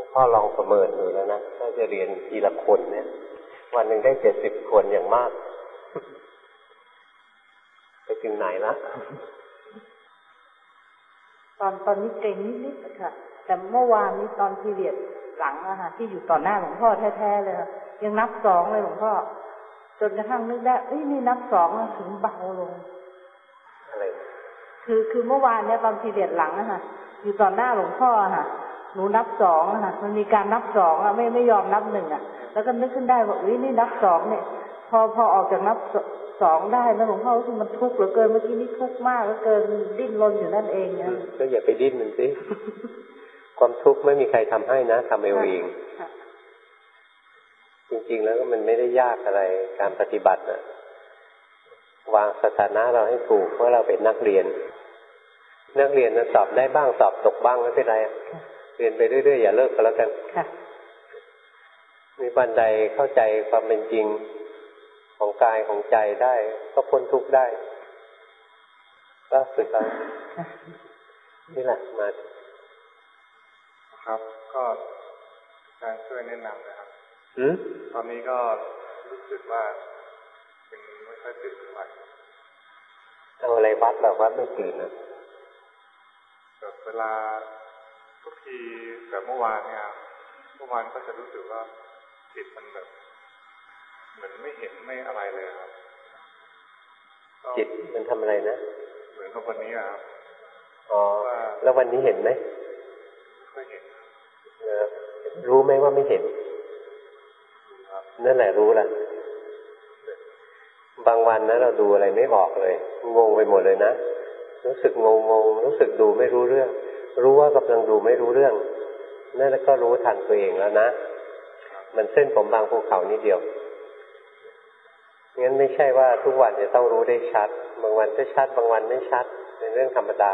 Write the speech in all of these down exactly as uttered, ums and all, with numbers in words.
พ่อลองประเมินดูแล้วนะถ้าจะเรียนทีละคนเนี่ยวันหนึ่งได้เจ็ดสิบคนอย่างมากไปถึงไหนละตอนตอนนี้เก่งนิดๆค่ะแต่เมื่อวานนี้ตอนพีเรียดหลังอะค่ะที่อยู่ต่อหน้าหลวงพ่อแท้ๆเลยค่ะยังนับสองเลยหลวงพ่อจนกระทั่งนึกได้เอ้ยนี่นับสองถึงเบาลงอะไรคือคือเมื่อวานเนี้ยตอนพีเรียดหลังอะค่ะอยู่ต่อหน้าหลวงพ่อค่ะหนูนับสองอะค่ะมันมีการนับสองอะไม่ไม่ยอมนับหนึ่งอะแล้วก็นึกขึ้นได้ว่าอุ้ยนี่นับสองเนี่ยพอพอออกจากนับสองได้แล้วหลวงพ่อรู้สึกมันทุกข์เหลือเกินเมื่อกี้นี่ทุกข์มากเหลือเกินดิ้นรนอยู่นั่นเองนะก็อย่าไปดิ้นมันสิ ความทุกข์ไม่มีใครทำให้นะทำเอาเองจริงๆแล้วก็มันไม่ได้ยากอะไรการปฏิบัตินะวางสถานะเราให้ถูกเพราะเราเป็นนักเรียนนักเรียนนะสอบได้บ้างสอบตกบ้างไม่เป็นไรเรียนไปเรื่อยๆอย่าเลิกก็แล้วกันมีวันใดเข้าใจความเป็นจริงของกายของใจได้ก็พ้นทุกข์ได้ก็ฝึกเอานี่แหละมาครับก็การช่วยแนะนำนะครับตอนนี้ก็รู้สึกว่าเป็นไม่ค่อยตื่นเท่าไหร่เอาอะไรวัดแบบวัดไม่ตื่นนะแบบเวลาทุกทีแบบเมื่อวานเนี่ยเมื่อวานก็จะรู้สึกว่าจิตมันแบบเหมือนไม่เห็นไม่อะไรเลยครับจิตมันทำอะไรนะเหมือนกับวันนี้ครับอ๋อแล้ววันนี้เห็นไหมไม่เห็นรู้ไหมว่าไม่เห็นนั่นแหละรู้ละบางวันนะเราดูอะไรไม่ออกเลยงงไปหมดเลยนะรู้สึกงงงรู้สึกดูไม่รู้เรื่องรู้ว่ากำลังดูไม่รู้เรื่องนั่นก็รู้ทันตัวเองแล้วนะมันเส้นผมบางภูเขานิดเดียวงั้นไม่ใช่ว่าทุกวันจะต้องรู้ได้ชัดบางวันก็ชัดบางวันไม่ชัดเป็นเรื่องธรรมดา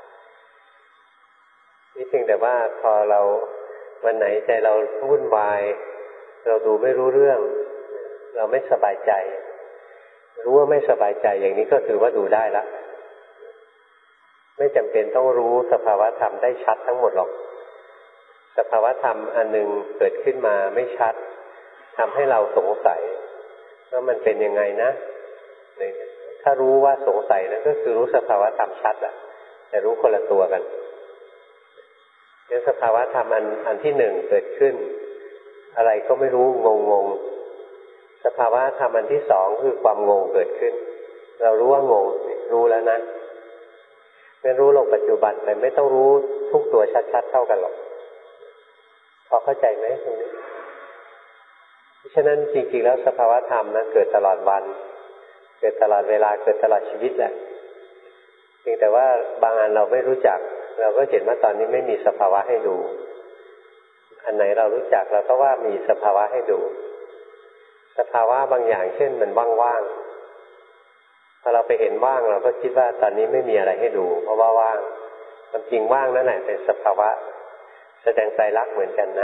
นี่เพียงแต่ว่าพอเราวันไหนใจเราวุ่นวายเราดูไม่รู้เรื่องเราไม่สบายใจรู้ว่าไม่สบายใจอย่างนี้ก็ถือว่าดูได้ละไม่จำเป็นต้องรู้สภาวะธรรมได้ชัดทั้งหมดหรอกสภาวะธรรมอันหนึ่งเกิดขึ้นมาไม่ชัดทำให้เราสงสัยว่ามันเป็นยังไงนะถ้ารู้ว่าสงสัยนะก็คือรู้สภาวะธรรมชัดอะแต่รู้คนละตัวกันเนี่ยสภาวะธรรมอันอันที่หนึ่งเกิดขึ้นอะไรก็ไม่รู้งงงสภาวะธรรมอันที่สองคือความงงเกิดขึ้นเรารู้ว่างงรู้แล้วนะไม่รู้ลงปัจจุบันแต่ไม่ต้องรู้ทุกตัวชัดๆเท่ากันหรอกพอเข้าใจไหมตรงนี้เพราะฉะนั้นจริงๆแล้วสภาวะธรรมนะเกิดตลอดวันเกิดตลอดเวลาเกิดตลอดชีวิตแหละเพียงแต่ว่าบางอันเราไม่รู้จักเราก็เห็นว่าตอนนี้ไม่มีสภาวะให้ดูอันไหนเรารู้จักเราก็ว่ามีสภาวะให้ดูสภาวะบางอย่างเช่นมันว่างๆพอเราไปเห็นว่างเราก็คิดว่าตอนนี้ไม่มีอะไรให้ดูเพราะว่าว่างความจริงว่างนั่นแหละเป็นสภาวะแสดงไตรลักษณ์เหมือนกันนะ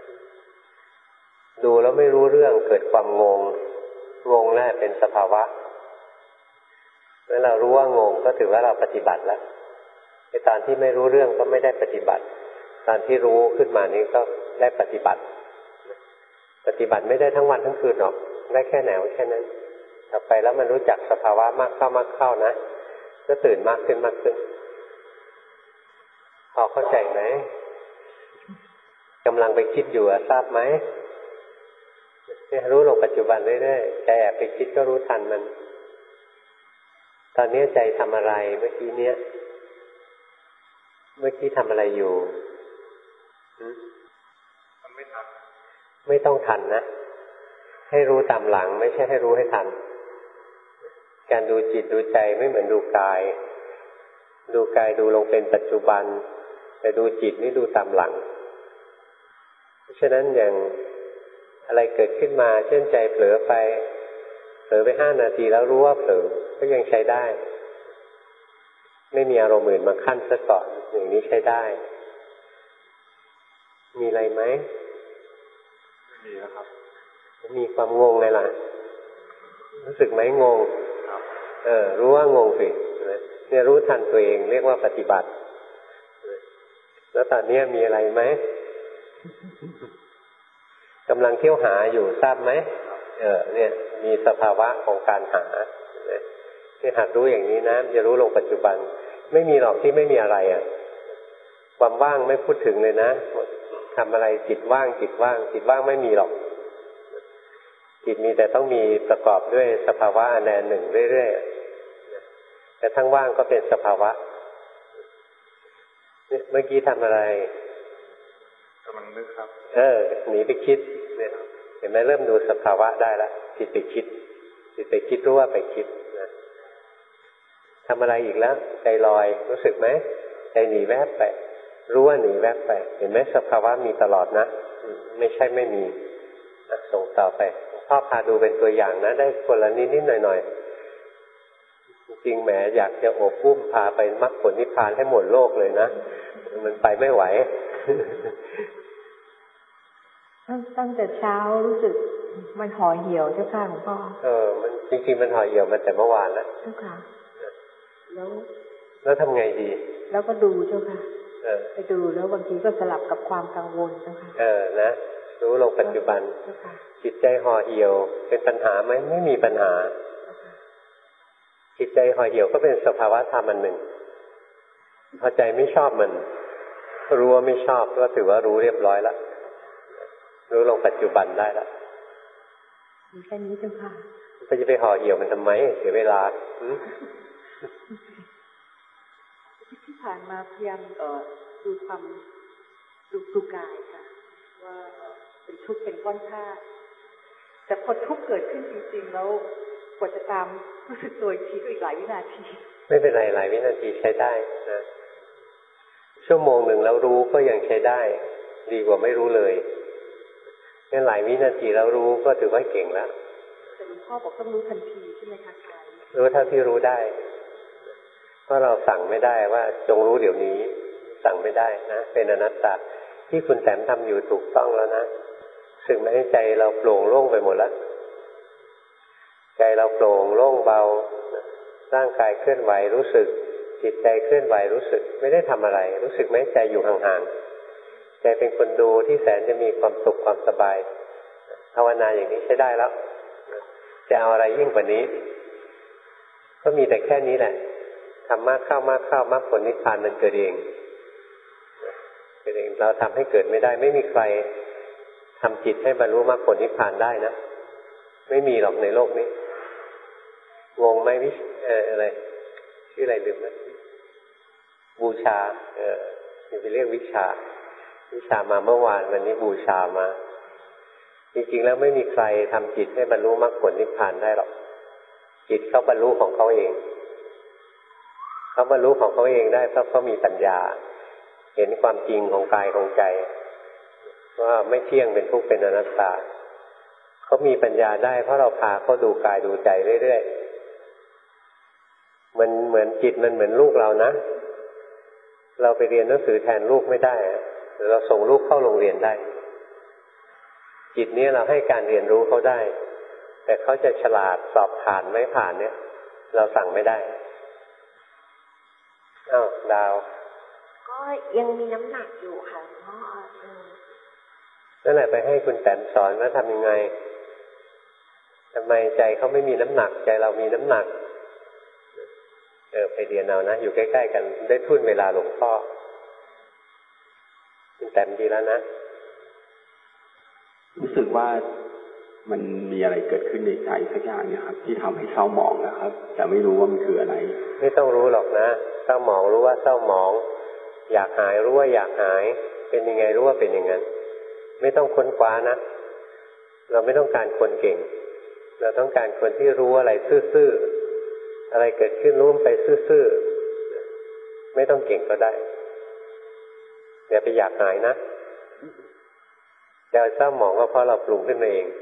ดูแล้วไม่รู้เรื่องเกิดความงงงงแน่เป็นสภาวะเมื่อเรารู้ว่างงก็ถือว่าเราปฏิบัติแล้วในตอนที่ไม่รู้เรื่องก็ไม่ได้ปฏิบัติตอนที่รู้ขึ้นมานี้ก็ได้ปฏิบัติปฏิบัติไม่ได้ทั้งวันทั้งคืนหรอกได้แค่แนวแค่นั้นต่อไปแล้วมันรู้จักสภาวะมากเข้ามากเข้านะก็ตื่นมากขึ้นมากขึ้นพอเข้าใจไหมกำลังไปคิดอยู่ทราบไหมเนี่ยรู้ลงปัจจุบันเรื่อยๆใจแอบไปคิดก็รู้ทันมันตอนนี้ใจทำอะไรเมื่อกี้เนี้ยเมื่อกี้ทำอะไรอยู่มันไม่ทันไม่ต้องทันนะให้รู้ตามหลังไม่ใช่ให้รู้ให้ทันการดูจิตดูใจไม่เหมือนดูกายดูกายดูลงเป็นปัจจุบันแต่ดูจิตนี่ดูตามหลังเพราะฉะนั้นอย่างอะไรเกิดขึ้นมาเช่นใจเผลอไปเผลอไปห้านาทีแล้วรู้ว่าเผลอก็ยังใช้ได้ไม่มีอารมณ์อื่นมาขั้นซะก่อนอย่างนี้ใช้ได้มีอะไรไหมไม่มีแล้วครับมีความงงไงล่ะรู้สึกไหมงงเออรู้ว่างงสิเนี่ยรู้ทันตัวเองเรียกว่าปฏิบัติแล้วตอนนี้มีอะไรไหมกำลังเที่ยวหาอยู่ทราบไหมเออเนี่ยมีสภาวะของการหาที่หัดรู้อย่างนี้นะจะรู้ลงปัจจุบันไม่มีหรอกที่ไม่มีอะไรอ่ะความว่างไม่พูดถึงเลยนะทำอะไรจิตว่างจิตว่างจิตว่างไม่มีหรอกจิตมีแต่ต้องมีประกอบด้วยสภาวะอันใดหนึ่งเรื่อยๆแต่ทั้งว่างก็เป็นสภาวะเมื่อกี้ทำอะไรกำลังนึกครับเออหนีไปคิดเนี่ยเห็นไหมเริ่มดูสภาวะได้แล้วจิตไปคิดจิตไปคิดรู้ว่าไปคิดนะทำอะไรอีกแล้วใจลอยรู้สึกไหมใจหนีแวบไปรู้ว่าหนีแวบไปเห็นไหมสภาวะมีตลอดนะไม่ใช่ไม่มีส่งต่อไปพ่อพาดูเป็นตัวอย่างนะได้คนละนิดนิดหน่อยหน่อยจริงแหมอยากจะโอบอุ้มพาไปมรรคผลนิพพานให้หมดโลกเลยนะมันไปไม่ไหวตั้งแต่เช้ารู้สึกมันห่อเหี่ยวเจ้าค่ะหลวงพ่อเออมันจริงๆมันห่อเหี่ยวมาแต่เมื่อวานแล้วเจ้าค่ะแล้วแล้วทำไงดีแล้วก็ดูเจ้าค่ะเออไปดูแล้วบางทีก็สลับกับความกังวลเจ้าค่ะเออนะรู้ลงปัจจุบันจิตใจห่อเหี่ยวเป็นปัญหาไหมไม่มีปัญหาจิตใจห่อเหี่ยวก็เป็นสภาวะธรรมอันหนึ่งพอใจไม่ชอบมันรู้ว่าไม่ชอบก็ถือว่ารู้เรียบร้อยแล้วรู้ลงปัจจุบันได้แล้วมีแค่นี้เจ้าค่ะก็จะไปห่อเหี่ยวมันทำไมเสียเวลาที่ผ่านมาพยายามดูความดูดูกายค่ะว่าเป็นทุกข์เป็นก้อนธาตุแต่พอทุกข์เกิดขึ้นจริงๆแล้วกว่าจะตามรู้สึกตัวอีกทีก็อีกหลายวินาทีไม่เป็นไรหลายวินาทีใช้ได้นะชั่วโมงหนึ่งแล้วรู้ก็ยังใช้ได้ดีกว่าไม่รู้เลยงั้นหลายวินาทีแล้วรู้ก็ถือว่าเก่งแล้วแต่หลวงพ่อบอกต้องรู้ทันทีใช่ไหมคะกายรู้เท่าที่รู้ได้เพราะเราสั่งไม่ได้ว่าจงรู้เดี๋ยวนี้สั่งไม่ได้นะเป็นอนัตตาที่คุณแต้มทำอยู่ถูกต้องแล้วนะสึกไหมใจเราโปร่งโล่งไปหมดแล้วใจเราโปร่งโล่งเบาร่างกายเคลื่อนไหวรู้สึกจิตใจเคลื่อนไหวรู้สึกไม่ได้ทำอะไรรู้สึกไหมใจอยู่ห่างๆใจเป็นคนดูที่แสนจะมีความสุขความสบายภาวนาอย่างนี้ใช้ได้แล้วจะเอาอะไรยิ่งกว่านี้ก็มีแต่แค่นี้แหละทำมากเข้ามากเข้ามรรคผลนิพพานมันเกิดเองเกิดเองเราทำให้เกิดไม่ได้ไม่มีใครทำจิตให้บรรลุมรรคผลนิพพานได้นะไม่มีหรอกในโลกนี้งงไหมวิเอออะไรชื่ออะไรลืมนะบูชาเออจะเรียกวิชาวิชามาเมื่อวานวันนี้บูชามาจริงๆแล้วไม่มีใครทำจิตให้บรรลุมรรคผลนิพพานได้หรอกจิตเขาบรรลุของเขาเองเขาบรรลุของเขาเองได้เพราะเขามีปัญญาเห็นความจริงของกายของใจว่าไม่เที่ยงเป็นทุกข์เป็นอนัตตาเขามีปัญญาได้เพราะเราพาเขาดูกายดูใจเรื่อยๆมันเหมือนจิตมันเหมือนลูกเรานะเราไปเรียนหนังสือแทนลูกไม่ได้เราส่งลูกเข้าโรงเรียนได้จิตนี้เราให้การเรียนรู้เขาได้แต่เขาจะฉลาดสอบผ่านไม่ผ่านเนี่ยเราสั่งไม่ได้อ้าวดาวก็ยังมีน้ำหนักอยู่ค่ะพ่อนั่นแหละไปให้คุณแต้มสอนว่าทำยังไงทำไมใจเขาไม่มีน้ำหนักใจเรามีน้ำหนักเออไปเรียนเอานะอยู่ใกล้ๆกันได้ทุ่นเวลาหลวงพ่อคุณแต้มดีแล้วนะรู้สึกว่ามันมีอะไรเกิดขึ้นในใจสักอย่างเนี่ยครับที่ทำให้เศร้าหมองนะครับแต่ไม่รู้ว่ามันคืออะไรไม่ต้องรู้หรอกนะเศร้าหมองรู้ว่าเศร้าหมองอยากหายรู้ว่าอยากหายเป็นยังไงรู้ว่าเป็นอย่างนั้นไม่ต้องค้นคว้านะเราไม่ต้องการคนเก่งเราต้องการคนที่รู้อะไรซื่อๆอะไรเกิดขึ้นรู้ไปซื่อๆไม่ต้องเก่งก็ได้อย่าไปอยากหายนะจะเศร้าหมองก็เพราะเราปรุงขึ้นมาเอง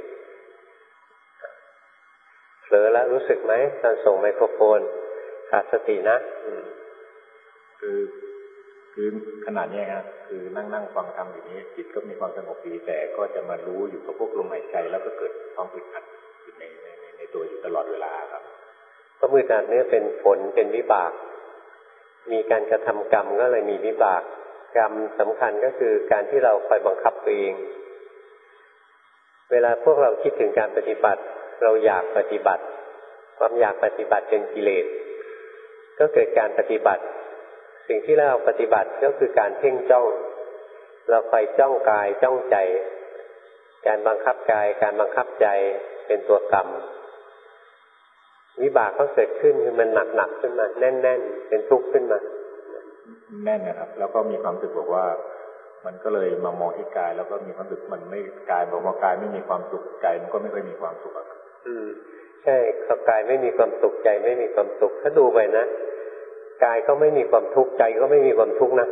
เผลอแล้วรู้สึกไหมตอนส่งไมโครโฟนขาดสตินะคือคือขนาดนี้ครับคือนั่งนั่งฟังธรรมอยู่นี้จิตก็มีความสงบดีแต่ก็จะมารู้อยู่กับพวกลมหายใจแล้วก็เกิดความอึดอัดอยู่ในในในตัวอยู่ตลอดเวลาครับก็มืออัดนี้เป็นผลเป็นวิบากมีการกระทำกรรมก็เลยมีวิบากกรรมสำคัญก็คือการที่เราคอยบังคับตัวเองเวลาพวกเราคิดถึงการปฏิบัติเราอยากปฏิบัติความอยากปฏิบัติเป็นกิเลสก็เกิดการปฏิบัติสิ่งที่เราปฏิบัติก็คือการเพ่งจ้องเราคอยจ้องกายจ้องใจการบังคับกายการบังคับใจเป็นตัวกรรมวิบากก็เกิดขึ้นคือมันหนักๆขึ้นมาแน่นๆเป็นทุกข์ขึ้นมาแน่นนะครับแล้วก็มีความรู้สึกบอกว่ามันก็เลยมามองที่กายแล้วก็มีความรู้สึกมันไม่กายบอกว่ากายไม่มีความสุขใจมันก็ไม่ค่อยมีความสุขครับอืมใช่กายไม่มีความสุขใจไม่มีความสุขถ้าดูไปนะกายก็ไม่มีความทุกข์ใจก็ไม่มีความทุกข์นะ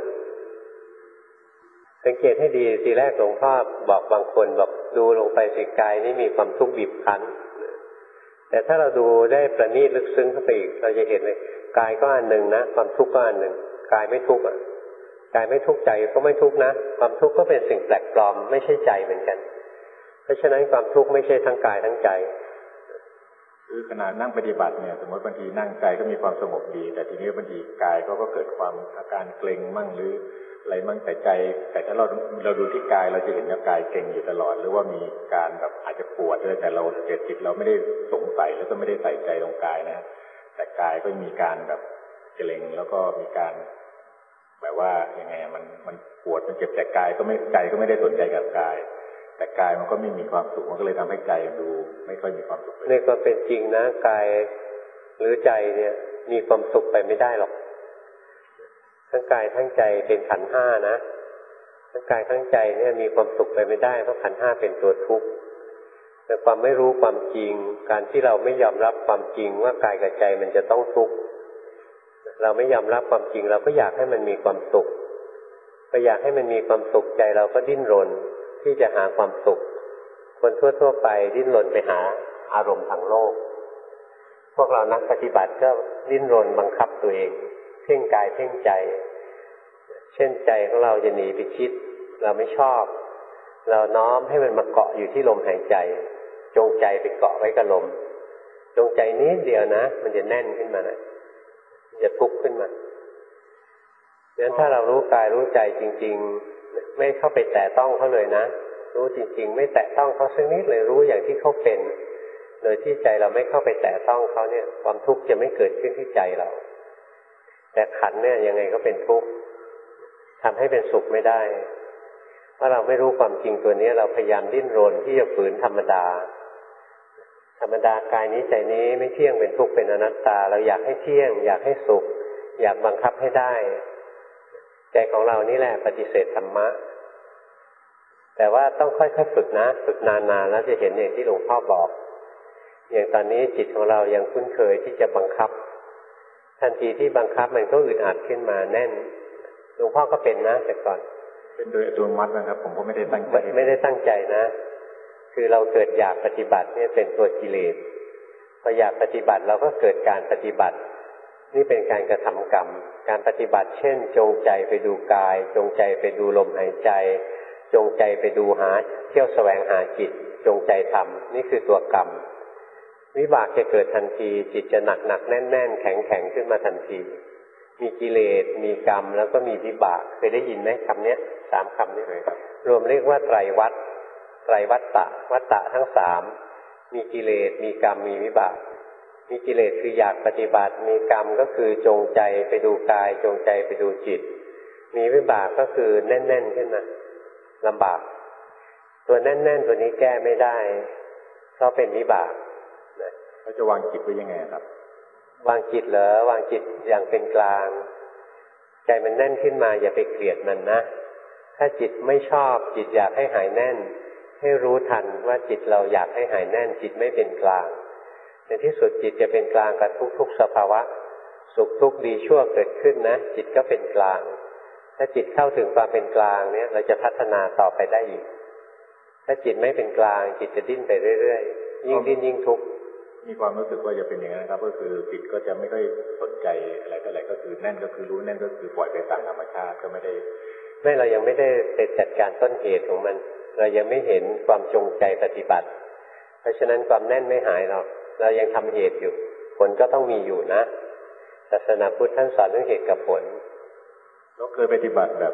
สังเกตให้ดีทีแรกหลวงพ่อบอกบางคนบอกดูลงไปสิกายนี่มีความทุกข์บีบคั้นแต่ถ้าเราดูได้ประณีตลึกซึ้งเข้าไปอีกเราจะเห็นเลยกายก็อันหนึ่งนะความทุกข์ก็อันหนึ่งกายไม่ทุกข์อ่ะกายไม่ทุกข์ใจก็ไม่ทุกข์นะความทุกข์ก็เป็นสิ่งแปลกปลอมไม่ใช่ใจเหมือนกันเพราะฉะนั้นความทุกข์ไม่ใช่ทั้งกายทั้งใจคือขณะนั่งปฏิบัติเนี่ยสมมติบางทีนั่งใจก็มีความสงบดีแต่ทีนี้บางทีกายก็ก็เกิดความอาการเกร็งมั่งหรืออะไรมั่งแต่ใจแต่ถ้าเราเราดูที่กายเราจะเห็นว่ากายเกร็งอยู่ตลอดหรือว่ามีการแบบอาจจะปวดด้วยแต่เราเกิดจิตเราไม่ได้สงสัยแล้วก็ไม่ได้ใส่ใจลงกายนะแต่กายก็มีการแบบเกร็งแล้วก็มีการแบบว่ายังไงมันมันปวดมันเจ็บแต่กายก็ไม่ใจก็ไม่ได้สนใจกับกายแต่กายมันก็ไม่มีความสุขมันก็เลยทำให้ใจดูไม่ค่อยมีความสุขในความเป็นจริงนะกายหรือใจเนี่ยมีความสุขไปไม่ได้หรอกทั้งกายทั้งใจเป็นขันธ์ห้านะทั้งกายทั้งใจเนี่ยมีความสุขไปไม่ได้เพราะขันธ์ห้าเป็นตัวทุกข์แต่ความไม่รู้ความจริงการที่เราไม่ยอมรับความจริงว่ากายกับใจมันจะต้องทุกข์เราไม่ยอมรับความจริงเราก็อยากให้มันมีความสุขก็อยากให้มันมีความสุขใจเราก็ดิ้นรนที่จะหาความสุขคนทั่วๆไปดิ้นรนไปหาอารมณ์ทางโลกพวกเรานักปฏิบัติก็ดิ้นรนบังคับตัวเองเพ่งกายเพ่งใจเช่นใจของเราจะหนีไปคิดเราไม่ชอบเราน้อมให้มันมาเกาะอยู่ที่ลมหายใจจงใจไปเกาะไว้กับลมจงใจนิดเดียวนะมันจะแน่นขึ้นมานะจะทุกข์ขึ้นมาดังนั้นถ้าเรารู้กายรู้ใจจริงๆไม่เข้าไปแตะต้องเขาเลยนะรู้จริงๆไม่แตะต้องเขาสักนิดเลยรู้อย่างที่เขาเป็นโดยที่ใจเราไม่เข้าไปแตะต้องเขาเนี่ยความทุกข์จะไม่เกิดขึ้นที่ใจเราแต่ขันธ์เนี่ยยังไงก็เป็นทุกข์ทำให้เป็นสุขไม่ได้เพราะเราไม่รู้ความจริงตัวนี้เราพยายามดิ้นรนที่จะฝืนธรรมดาธรรมดากายนี้ใจนี้ไม่เที่ยงเป็นทุกข์เป็นอนัตตาเราอยากให้เที่ยงอยากให้สุขอยากบังคับให้ได้ใจของเรานี่แหละปฏิเสธธรรมะแต่ว่าต้องค่อยๆฝึกนะฝึกนานๆแล้วจะเห็นอย่างที่หลวงพ่อบอกอย่างตอนนี้จิตของเรายังคุ้นเคยที่จะบังคับทันทีที่บังคับมันก็อึดอัดขึ้นมาแน่นหลวงพ่อก็เป็นนะแต่ก่อนเป็นโดยอัตโนมัตินะครับผมก็ไม่ได้ตั้งใจไม่ได้ตั้งใจนะคือเราเกิดอยากปฏิบัติเนี่ยเป็นตัวกิเลสพออยากปฏิบัติเราก็เกิดการปฏิบัตินี่เป็นการกระทำกรรมการปฏิบัติเช่นจงใจไปดูกายจงใจไปดูลมหายใจจงใจไปดูหาเที่ยวแสวงหาจิตจงใจทำนี่คือตัวกรรมวิบากจะเกิดทันทีจิตจะหนักหนักแน่นแน่นแข็งแข็งขึ้นมาทันทีมีกิเลสมีกรรมแล้วก็มีวิบากเคยได้ยินไหมคำนี้สามคำนี้เลยรวมเรียกว่าไตรวัฏไตรวัฏฏะวัฏฏะทั้งสามมีกิเลสมีกรรมมีวิบากมีกิเลสคืออยากปฏิบัติมีกรรมก็คือจงใจไปดูกายจงใจไปดูจิตมีวิบากก็คือแน่นๆขึ้นมาลำบากตัวแน่นๆตัวนี้แก้ไม่ได้เพราะเป็นวิบากเราจะวางจิตไว้ยังไงครับวางจิตเหรอวางจิตอย่างเป็นกลางใจมันแน่นขึ้นมาอย่าไปเกลียดมันนะถ้าจิตไม่ชอบจิตอยากให้หายแน่นให้รู้ทันว่าจิตเราอยากให้หายแน่นจิตไม่เป็นกลางในที่สุดจิตจะเป็นกลางกับทุกๆสภาวะสุขทุกข์ดีชั่วเกิดขึ้นนะจิตก็เป็นกลางถ้าจิตเข้าถึงความเป็นกลางเนี่ยเราจะพัฒนาต่อไปได้อีกถ้าจิตไม่เป็นกลางจิตจะดิ้นไปเรื่อยๆยิ่งดิ้นยิ่งทุกข์มีความรู้สึกว่าจะเป็นอย่างนั้นครับก็คือจิตก็จะไม่ค่อยสนใจอะไรก็อะไรก็คือแน่นก็คือรู้แน่นก็คือปล่อยไปตามธรรมชาติก็ไม่ได้ไม่เรายังไม่ได้ไปจัดการต้นเหตุของมันเรายังไม่เห็นความจงใจปฏิบัติเพราะฉะนั้นความแน่นไม่หายหรอกเรายังทำเหตุอยู่ผลก็ต้องมีอยู่นะศาสนาพุทธท่านสอนเรื่องเหตุกับผลเราเคยปฏิบัติแบบ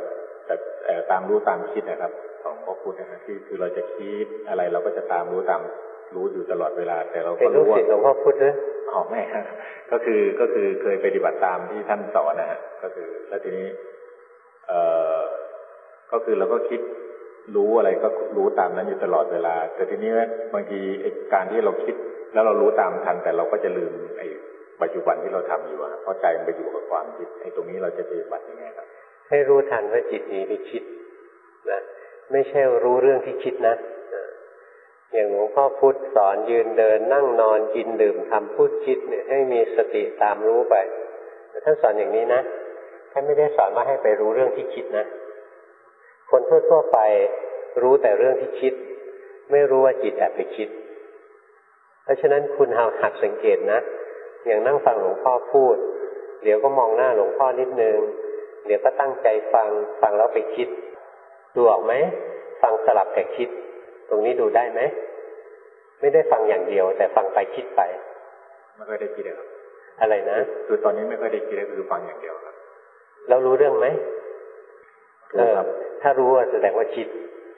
แต่ตามรู้ตามคิดนะครับของพ่อพูดนะครับที่คือเราจะคิดอะไรเราก็จะตามรู้ตามรู้อยู่ตลอดเวลาแต่เราก็รู้ว่าเป็นลูกศิษย์หลวงพ่อพูดด้วยอ๋อไม่ฮะก็คือก็คือเคยปฏิบัติตามที่ท่านสอนนะฮะก็คือแล้วทีนี้เอ่อก็คือเราก็คิดรู้อะไรก็รู้ตามนั้นอยู่ตลอดเวลาแต่ทีนี้บางทีการที่เราคิดแล้วเรารู้ตามทันแต่เราก็จะลืมไอ้ปัจจุบันที่เราทำอยู่เพราะใจมันไปอยู่กับความคิดไอ้ตรงนี้เราจะปฏิบัติยังไงครับให้รู้ทันว่าจิตนี้ไปคิดนะไม่ใช่รู้เรื่องที่คิดนะอย่างหลวงพ่อพุธสอนยืนเดินนั่งนอนกินดื่มทำพูดคิดเนี่ยให้มีสติตามรู้ไปท่านสอนอย่างนี้นะท่านไม่ได้สอนว่าให้ไปรู้เรื่องที่คิดนะคนทั่วๆไปรู้แต่เรื่องที่คิดไม่รู้ว่าจิตแอบไปคิดเพราะฉะนั้นคุณหัดสังเกตนะอย่างนั่งฟังหลวงพ่อพูดเดี๋ยวก็มองหน้าหลวงพ่อนิดนึงเดี๋ยวก็ตั้งใจฟังฟังแล้วไปคิดดูออกไหมฟังสลับกับคิดตรงนี้ดูได้ไหมไม่ได้ฟังอย่างเดียวแต่ฟังไปคิดไปไม่ค่อยได้คิดเลยครับอะไรนะคือตอนนี้ไม่ค่อยได้คิดเลยคือฟังอย่างเดียวครับแล้วรู้เรื่องไหมเออถ้ารู้แสดงว่าคิด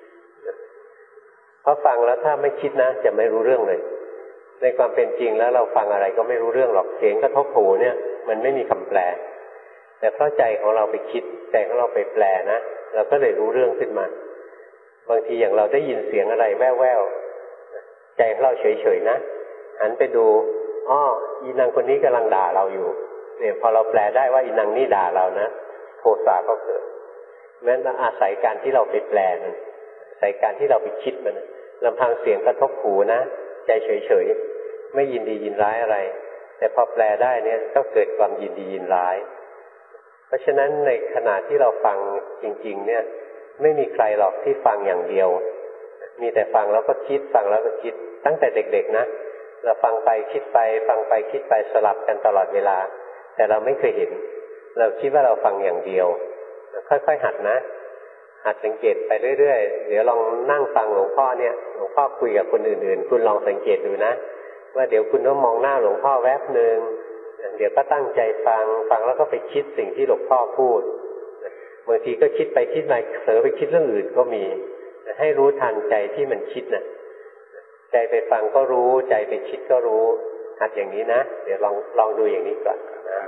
เพราะฟังแล้วถ้าไม่คิดนะจะไม่รู้เรื่องเลยในความเป็นจริงแล้วเราฟังอะไรก็ไม่รู้เรื่องหรอกเสียงกระทบหูเนี่ยมันไม่มีคำแปลแต่เพราะใจของเราไปคิดใจของเราไปแปลนะเราก็เลยรู้เรื่องขึ้นมาบางทีอย่างเราได้ยินเสียงอะไรแว่วๆใจของเราเฉยๆนะหันไปดูอ้ออีนางคนนี้กำลังด่าเราอยู่เนี่ยพอเราแปลได้ว่าอีนางนี่ด่าเรานะโทสะก็เกิดแม้แต่อาศัยการที่เราไปแปลมันอาศัยการที่เราไปคิดมันลำพังเสียงกระทบหูนะใจเฉยๆไม่ยินดียินร้ายอะไรแต่พอแปลได้เนี่ยก็เกิดความยินดียินร้ายเพราะฉะนั้นในขณะที่เราฟังจริงๆเนี่ยไม่มีใครหรอกที่ฟังอย่างเดียวมีแต่ฟังแล้วก็คิดฟังแล้วก็คิดตั้งแต่เด็กๆนะเราฟังไปคิดไปฟังไปคิดไปสลับกันตลอดเวลาแต่เราไม่เคยเห็นเราคิดว่าเราฟังอย่างเดียวค่อยๆหัดนะหัดสังเกตไปเรื่อยๆเดี๋ยวลองนั่งฟังหลวงพ่อเนี่ยหลวงพ่อคุยกับคนอื่นๆคุณลองสังเกตดูนะว่าเดี๋ยวคุณต้องมองหน้าหลวงพ่อแวบนึงเดี๋ยวก็ตั้งใจฟังฟังแล้วก็ไปคิดสิ่งที่หลวงพ่อพูดบางทีก็คิดไปคิดมาเผลอไปคิดเรื่องอื่นก็มีให้รู้ทันใจที่มันคิดน่ะใจไปฟังก็รู้ใจไปคิดก็รู้หัดอย่างนี้นะเดี๋ยวลองลองดูอย่างนี้ก่อนนะ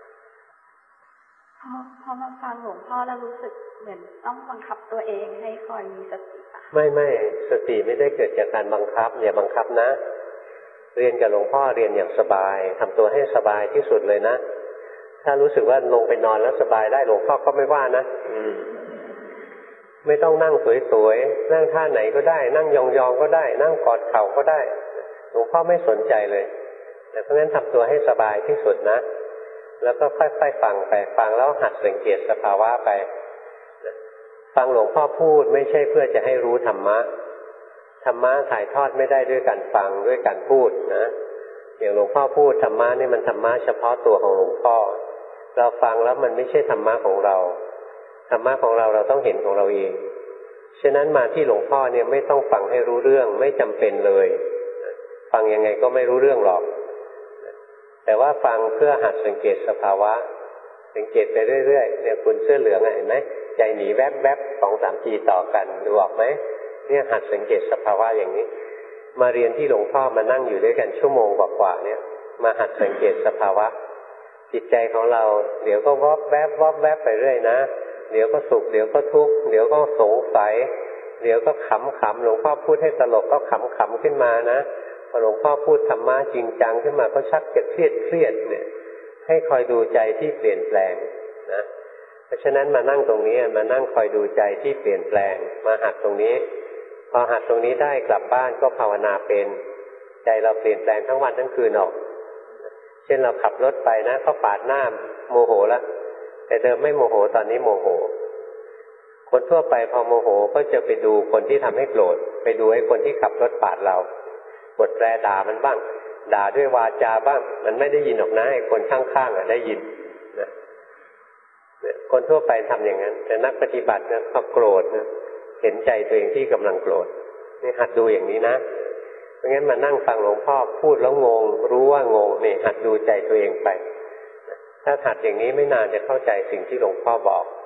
พอพอมาฟังหลวงพ่อแล้วรู้สึกเหมือนต้องบังคับตัวเองให้คอยมีสติค่ะไม่ไม่สติไม่ได้เกิดจากการบังคับอย่าบังคับนะเรียนกับหลวงพ่อเรียนอย่างสบายทำตัวให้สบายที่สุดเลยนะถ้ารู้สึกว่าลงไปนอนแล้วสบายได้หลวงพ่อก็ไม่ว่านะอืมไม่ต้องนั่งสวยๆนั่งท่าไหนก็ได้นั่งยองๆก็ได้นั่งกอดเข่าก็ได้หลวงพ่อไม่สนใจเลยแต่เพราะฉะนั้นทำตัวให้สบายที่สุดนะแล้วก็ค่อยๆฟังไปฟังแล้วหัดสังเกตสภาวะไปฟังหลวงพ่อพูดไม่ใช่เพื่อจะให้รู้ธรรมะธรรมะถ่ายทอดไม่ได้ด้วยการฟังด้วยการพูดนะอย่างหลวงพ่อพูดธรรมะนี่มันธรรมะเฉพาะตัวของหลวงพ่อเราฟังแล้วมันไม่ใช่ธรรมะของเราธรรมะของเราเราต้องเห็นของเราเองฉะนั้นมาที่หลวงพ่อเนี่ยไม่ต้องฟังให้รู้เรื่องไม่จำเป็นเลยฟังยังไงก็ไม่รู้เรื่องหรอกแต่ว่าฟังเพื่อหัดสังเกตสภาวะสังเกตไปเรื่อยๆเนี่ยคุณเสื้อเหลืองเห็นไหมใจหนีแวบๆสองสามทีต่อกันดูออกไหมเนี่ยหัดสังเกตสภาวะอย่างนี้มาเรียนที่หลวงพ่อมานั่งอยู่ด้วยกันชั่วโมงกว่าๆเนี่ยมาหัดสังเกตสภาวะจิตใจของเราเดี๋ยวก็วอบแวบวอบแวบไปเรื่อยนะเดี๋ยวก็สุขเดี๋ยวก็ทุกข์เดี๋ยวก็สงสัยเดี๋ยวก็ขำขำหลวงพ่อพูดให้ตลกก็ขำขำขึ้นมานะพอหลวงพ่อพูดธรรมะจริงจังขึ้นมาก็ชักจะเครียดเครียดเนี่ยให้คอยดูใจที่เปลี่ยนแปลงนะเพราะฉะนั้นมานั่งตรงนี้มานั่งคอยดูใจที่เปลี่ยนแปลงมาหัดตรงนี้พอหัดตรงนี้ได้กลับบ้านก็ภาวนาเป็นใจเราเปลี่ยนแปลงทั้งวันทั้งคืนออกเช่นเราขับรถไปนะเขาปาดหน้าโมโหแล้วแต่เดิมไม่โมโหตอนนี้โมโหคนทั่วไปพอโมโหก็จะไปดูคนที่ทำให้โกรธไปดูไอ้คนที่ขับรถปาดเรากดแตรด่ามันบ้างด่าด้วยวาจาบ้างมันไม่ได้ยินหรอกนะไอ้คนข้างๆอ่ะได้ยินนะคนทั่วไปทำอย่างนั้นแต่นักปฏิบัตินะพอโกรธนะเห็นใจตัวเองที่กำลังโกรธนี่หัดดูอย่างนี้นะเพราะงั้นมานั่งฟังหลวงพ่อพูดแล้วงงรู้ว่างงนี่หัดดูใจตัวเองไปถ้าหัดอย่างนี้ไม่นานจะเข้าใจสิ่งที่หลวงพ่อบอก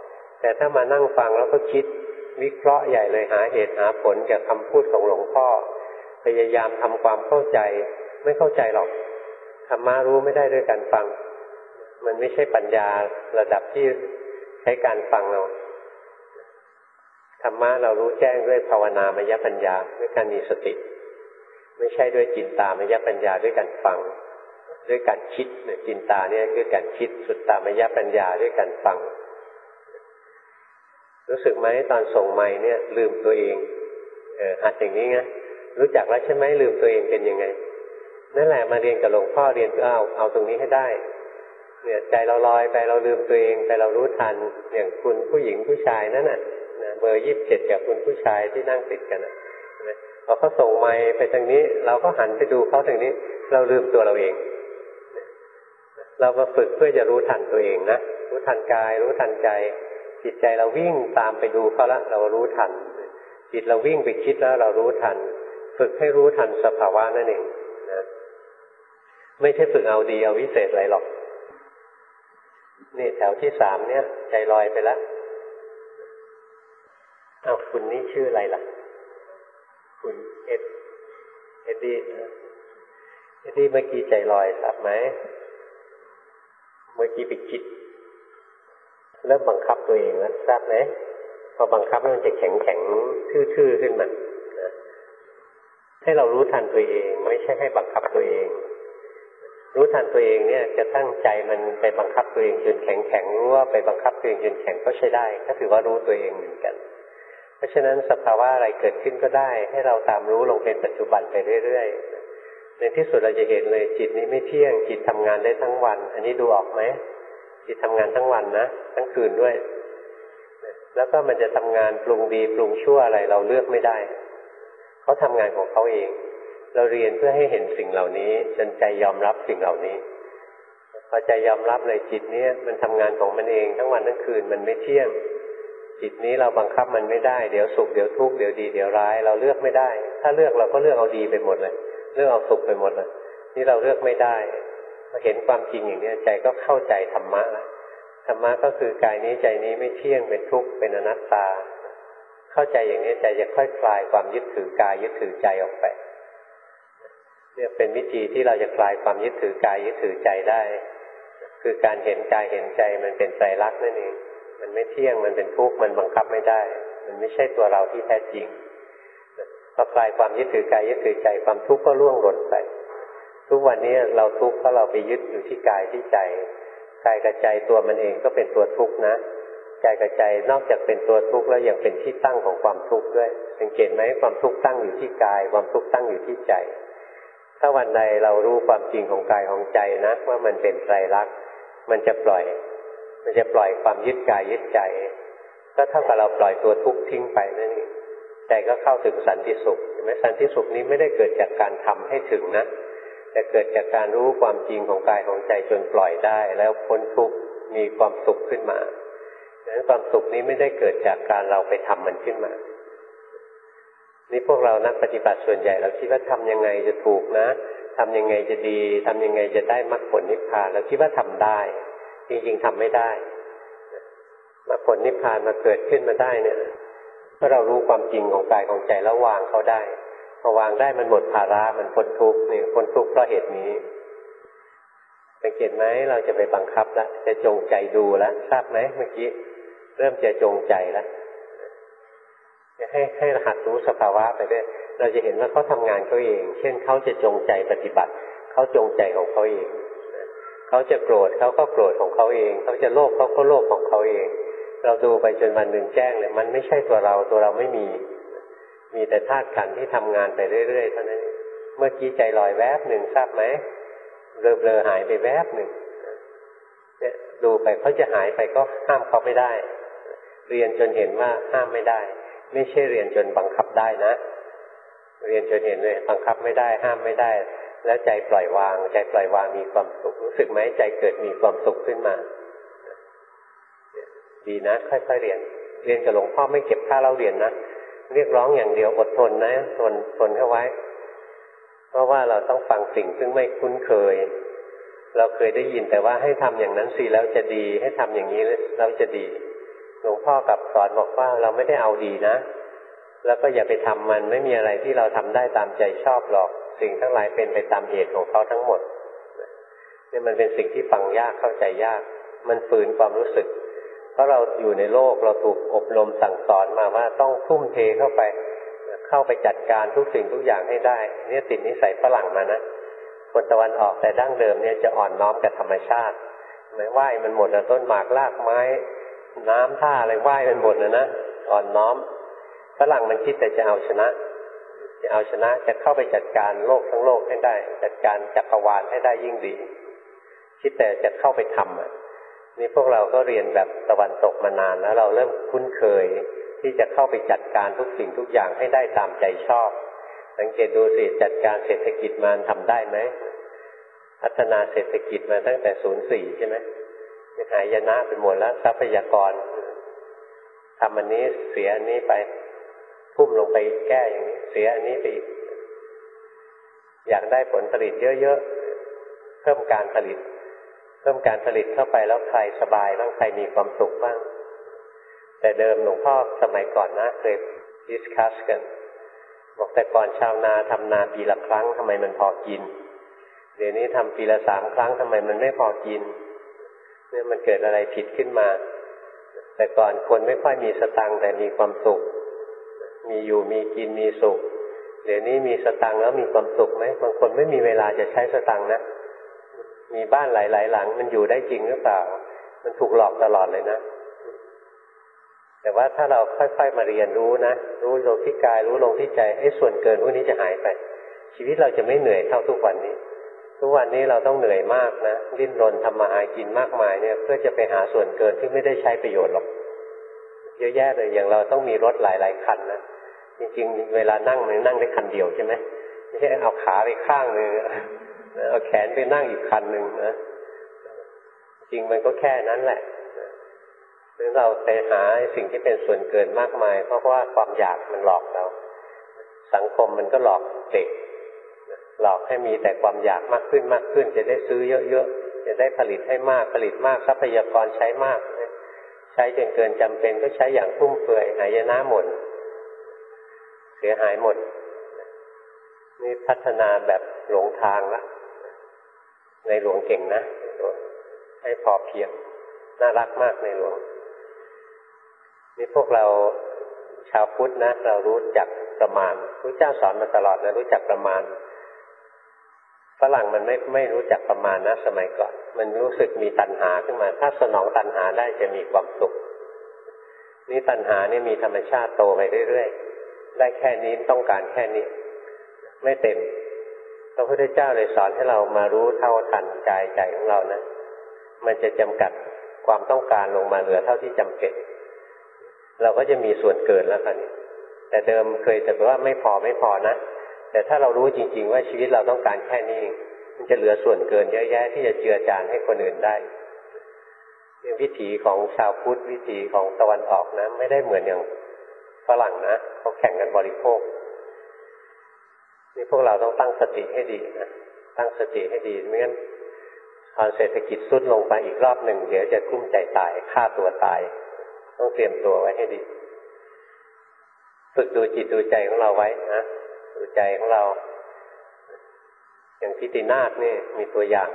แต่ถ้ามานั่งฟังแล้วก็คิดวิเคราะห์ใหญ่เลยหาเหตุหาผลจากคำพูดของหลวงพ่อพยายามทำความเข้าใจไม่เข้าใจหรอกธรรมะรู้ไม่ได้ด้วยการฟังมันไม่ใช่ปัญญาระดับที่ใช้การฟังเราธรรมะเรารู้แจ้งด้วยภาวนามยปัญญาด้วยการมีสติไม่ใช่ด้วยจินตามยปัญญาด้วยการฟังด้วยการคิดเนี่ยจินตาเนี่ยคือการคิดสุตตามยปัญญาด้วยการฟังรู้สึกไหมตอนส่งไมค์เนี่ยลืมตัวเองเออหัดอย่างนี้ไงรู้จักแล้วใช่ไหมลืมตัวเองเป็นยังไงนั่นแหละมาเรียนกับหลวงพ่อเรียนเพื่อเอาเอาตรงนี้ให้ได้เนี่ยใจเราลอยไปเราลืมตัวเองไปเรารู้ทันอย่างคุณผู้หญิงผู้ชายนั่นน่ะเบอร์ยี่สิบเจ็ดกับคุณผู้ชายที่นั่งติดกันนะพอเขาส่งไมค์ไปทางนี้เราก็หันไปดูเขาทางนี้เราลืมตัวเราเองเรามาฝึกเพื่อจะรู้ทันตัวเองนะรู้ทันกายรู้ทันใจจิตใจเราวิ่งตามไปดูเขาแล้วเรารู้ทันจิตเราวิ่งไปคิดแล้วเรารู้ทันฝึกให้รู้ทันสภาวะนั่นเองนะไม่ใช่ฝึกเอาดีเอาวิเศษอะไรหรอกนี่แถวที่สามเนี่ยใจลอยไปแล้วเอาคุณนี่ชื่ออะไรล่ะคุณเอ็ดเอ็ดดี้เอ็ดดี้เมื่อกี้ใจลอยทราบไหมเมื่อกี้ไปคิดเริ่มบังคับตัวเองแล้วทราบไหมพอบังคับมันจะแข็งแข็งทื่อๆขึ้นมานะให้เรารู้ทันตัวเองไม่ใช่ให้บังคับตัวเองรู้ทันตัวเองเนี่ยจะตั้งใจมันไปบังคับตัวเองจนแข็งแข็งรู้ว่าไปบังคับตัวเองจนแข็งก็ใช้ได้ก็ถือว่ารู้ตัวเองเหมือนกันเพราะฉะนั้นสภาวะอะไรเกิดขึ้นก็ได้ให้เราตามรู้ลงเป็นปัจจุบันไปเรื่อยๆในที่สุดเราจะเห็นเลยจิตนี้ไม่เที่ยงจิตทำงานได้ทั้งวันอันนี้ดูออกไหมจิตทำงานทั้งวันนะทั้งคืนด้วยแล้วก็มันจะทำงานปรุงดีปรุงชั่วอะไรเราเลือกไม่ได้เขาทำงานของเขาเองเราเรียนเพื่อให้เห็นสิ่งเหล่านี้จนใจยอมรับสิ่งเหล่านี้พอใจยอมรับเลยจิตนี้มันทำงานของมันเองทั้งวันทั้งคืนมันไม่เที่ยงจิตนี้เราบังคับมันไม่ได้เดี๋ยวสุขเดี๋ยวทุกข์เดี๋ยวดีเดี๋ยวร้ายเราเลือกไม่ได้ถ้าเลือกเราก็เลือกเอาดีไปหมดเลยเลือกเอาสุขไปหมดเลยนี่เราเลือกไม่ได้พอเห็นความจริงอย่างนี้ใจก็เข้าใจธรรมะแล้วธรรมะก็คือกายนี้ใจนี้ไม่เที่ยงเป็นทุกข์เป็นอนัตตาเข้าใจอย่างนี้ใจจะค่อยคลายความยึดถือกายยึดถือใจออกไปเนี่ยเป็นวิธีที่เราจะคลายความยึดถือกายยึดถือใจได้คือการเห็นกายเห็นใจมันเป็นไตรลักษณ์นั่นเองมันไม่เที่ยงมันเป็นทุกข์มันบังคับไม่ได้มันไม่ใช่ตัวเราที่แท้จริงพอคลายความยึดถือกายยึดถือใจความทุกข์ก็ล่วงหล่นไปทุกวันนี้เราทุกข์เพราะเราไปยึดอยู่ที่กายที่ใจกายกับใจตัวมันเองก็เป็นตัวทุกข์นะกายกับใจนอกจากเป็นตัวทุกข์แล้วยังเป็นที่ตั้งของความทุกข์ด้วยสังเกตไหมความทุกข์ตั้งอยู่ที่กายความทุกข์ตั้งอยู่ที่ใจถ้าวันใดเรารู้ความจริงของกายของใจนะว่ามันเป็นไตรลักษณ์มันจะปล่อยมันจะปล่อยความยึดกายยึดใจก็เท่ากับเราปล่อยตัวทุกข์ทิ้งไปนั่นเองใจก็เข้าถึงสันติสุขเห็นไหมสันติสุขนี้ไม่ได้เกิดจากการทำให้ถึงนะแต่เกิดจากการรู้ความจริงของกายของใจจนปล่อยได้แล้วพ้นทุกข์มีความสุขขึ้นมาดังนั้นความสุขนี้ไม่ได้เกิดจากการเราไปทำมันขึ้นมานี่พวกเรานักปฏิบัติส่วนใหญ่เราคิดว่าทำยังไงจะถูกนะทำยังไงจะดีทำยังไงจะได้มรรคผลนิพพานเราคิดว่าทำได้จริงๆทำไม่ได้มรรคผลนิพพานมาเกิดขึ้นมาได้เนี่ยเพราะเรารู้ความจริงของกายของใจแล้ววางเขาได้พอวางได้มันหมดภาระมันพ้นทุกข์นี่พ้นทุกข์เพราะเหตุนี้สังเกตไหมเราจะไปบังคับแล้วจะจงใจดูแล้วทราบไหมเมื่อกี้เริ่มจะจงใจแล้วให้ให้หัดรู้สภาวะไปด้วยเราจะเห็นว่าเขาทำงานเขาเองเช่นเขาจะจงใจปฏิบัติเขาจงใจของเขาเองเขาจะโกรธเขาก็โกรธของเขาเองเขาจะโลภเขาก็โลภของเขาเองเราดูไปจนวันหนึ่งแจ้งเลยมันไม่ใช่ตัวเราตัวเราไม่มีมีแต่ธาตุขันธ์ที่ทำงานไปเรื่อยๆเท่านั้นเมื่อกี้ใจลอยแวบหนึ่งทราบไหมเบลอๆหายไปแวบหนึ่งเนี่ยดูไปเขาจะหายไปก็ห้ามเขาไม่ได้เรียนจนเห็นว่าห้ามไม่ได้ไม่ใช่เรียนจนบังคับได้นะเรียนจนเห็นเลยบังคับไม่ได้ห้ามไม่ได้แล้วใจปล่อยวางใจปล่อยวางมีความสุขรู้สึกไหมใจเกิดมีความสุขขึ้นมาดีนะค่อยๆเรียนเรียนกับหลวงพ่อไม่เก็บค่าเล่าเรียนนะเรียกร้องอย่างเดียวอดทนนะทนทนเข้าไว้เพราะว่าเราต้องฟังสิ่งซึ่งไม่คุ้นเคยเราเคยได้ยินแต่ว่าให้ทำอย่างนั้นสิแล้วจะดีให้ทำอย่างนี้แล้วจะดีหลวงพ่อกลับสอนบอกว่าเราไม่ได้เอาดีนะแล้วก็อย่าไปทำมันไม่มีอะไรที่เราทำได้ตามใจชอบหรอกสิ่งทั้งหลายเป็นไปตามเหตุของเขาทั้งหมดนี่มันเป็นสิ่งที่ฟังยากเข้าใจยากมันฝืนความรู้สึกเพราะเราอยู่ในโลกเราถูกอบรมสั่งสอนมาว่าต้องทุ่มเทเข้าไปเข้าไปจัดการทุกสิ่งทุกอย่างให้ได้เนี่ยติดนิสัยฝรั่งมานะคนตะวันออกแต่ดั้งเดิมเนี่ยจะอ่อนน้อมกับธรรมชาติไม่ไหว้มันหมดนะต้นหมากรากไม้น้ำท่าอะไรไหว้มันหมดนะนะอ่อนน้อมฝรั่งมันคิดแต่จะเอาชนะจะเอาชนะจะเข้าไปจัดการโลกทั้งโลกให้ได้จัดการจักรวาลให้ได้ยิ่งดีคิดแต่จะเข้าไปทำอ่ะนี่พวกเราก็เรียนแบบตะวันตกมานานแล้วเราเริ่มคุ้นเคยที่จะเข้าไปจัดการทุกสิ่งทุกอย่างให้ได้ตามใจชอบสังเกตดูสิจัดการเศรษฐกิจมันทำได้ไหมพัฒนาเศรษฐกิจมาตั้งแต่ศูนย์สี่ใช่ไหมหายนะเป็นหมดแล้วทรัพยากรทำอันนี้เสียอันนี้ไปพุ่มลงไปแก้อย่างนี้เสียอันนี้ไปอีกอยากได้ผลผลิตเยอะๆเพิ่มการผลิตเพิ่มการผลิตเข้าไปแล้วใครสบายบ้างใครมีความสุขบ้างแต่เดิมหลวงพ่อสมัยก่อนนะเคยดิสคัสกันบอกแต่ก่อนชาวนาทำนาปีละครั้งทำไมมันพอกินเดี๋ยวนี้ทำปีละสามครั้งทำไมมันไม่พอกินเนี่ยมันเกิดอะไรผิดขึ้นมาแต่ก่อนคนไม่ค่อยมีสตังค์แต่มีความสุขมีอยู่มีกินมีสุขเดี๋ยวนี้มีสตังค์แล้วมีความสุขไหมบางคนไม่มีเวลาจะใช้สตังค์นะมีบ้านหลายๆหลังมันอยู่ได้จริงหรือเปล่ามันถูกหลอกตลอดเลยนะแต่ว่าถ้าเราค่อยๆมาเรียนรู้นะรู้ลงที่กายรู้ลงที่ใจไอ้ส่วนเกินพวกนี้จะหายไปชีวิตเราจะไม่เหนื่อยเท่าทุกวันนี้ทุกวันนี้เราต้องเหนื่อยมากนะดิ้นรนทำมาหากินมากมายเนี่ยเพื่อจะไปหาส่วนเกินที่ไม่ได้ใช้ประโยชน์หรอกเยอะแยะเลยอย่างเราต้องมีรถหลายๆคันนะจริงๆเวลานั่งมันนั่งได้คันเดียวใช่ไหมไม่ใช่เอาขาไปข้างนึงเอาแขนไปนั่งอีกคันหนึ่งนะจริงมันก็แค่นั้นแหละหรือเราไปหาสิ่งที่เป็นส่วนเกินมากมายเพราะว่าความอยากมันหลอกเราสังคมมันก็หลอกเด็กหลอกให้มีแต่ความอยากมากขึ้นมากขึ้นจะได้ซื้อเยอะๆจะได้ผลิตให้มากผลิตมากทรัพยากรใช้มากใช้จนเกินจำเป็นก็ใช้อย่างฟุ่มเฟือยหายนะหมดเสียหายหมดนี่พัฒนาแบบหลงทางละในหลวงเก่งนะให้พอเพียงน่ารักมากในหลวงนี่พวกเราชาวพุทธนะเรารู้จักประมาณพระเจ้าสอนมาตลอดนะรู้จักประมาณฝรั่งมันไม่ไม่รู้จักประมาณนะสมัยก่อนมันรู้สึกมีตัณหาขึ้นมาถ้าสนองตัณหาได้จะมีความสุขนี่ตัณหานี่มีธรรมชาติโตไปเรื่อยๆได้แค่นี้ต้องการแค่นี้ไม่เต็มพระพุทธเจ้าเลยสอนให้เรามารู้เท่าทันกายใจของเรานะมันจะจำกัดความต้องการลงมาเหลือเท่าที่จำเป็นเราก็จะมีส่วนเกินแล้วค่ะนี่แต่เดิมเคยแต่ว่าไม่พอไม่พอนะแต่ถ้าเรารู้จริงๆว่าชีวิตเราต้องการแค่นี้มันจะเหลือส่วนเกินเยอะแยะที่จะเจือจานให้คนอื่นได้วิถีของชาวพุทธวิถีของตะวันออกนะไม่ได้เหมือนอย่างฝรั่งนะเขาแข่งกันบริโภคนี่พวกเราต้องตั้งสติให้ดีนะตั้งสติให้ดีไม่งั้นตอนเศรษฐกิจทรุดลงไปอีกรอบหนึ่งเดี๋ยวจะกลุ้มใจตายฆ่าตัวตายต้องเตรียมตัวไว้ให้ดีฝึกดูจิตดูใจของเราไว้นะดูใจของเราอย่างพิตินาถนี่มีตัวอย่าง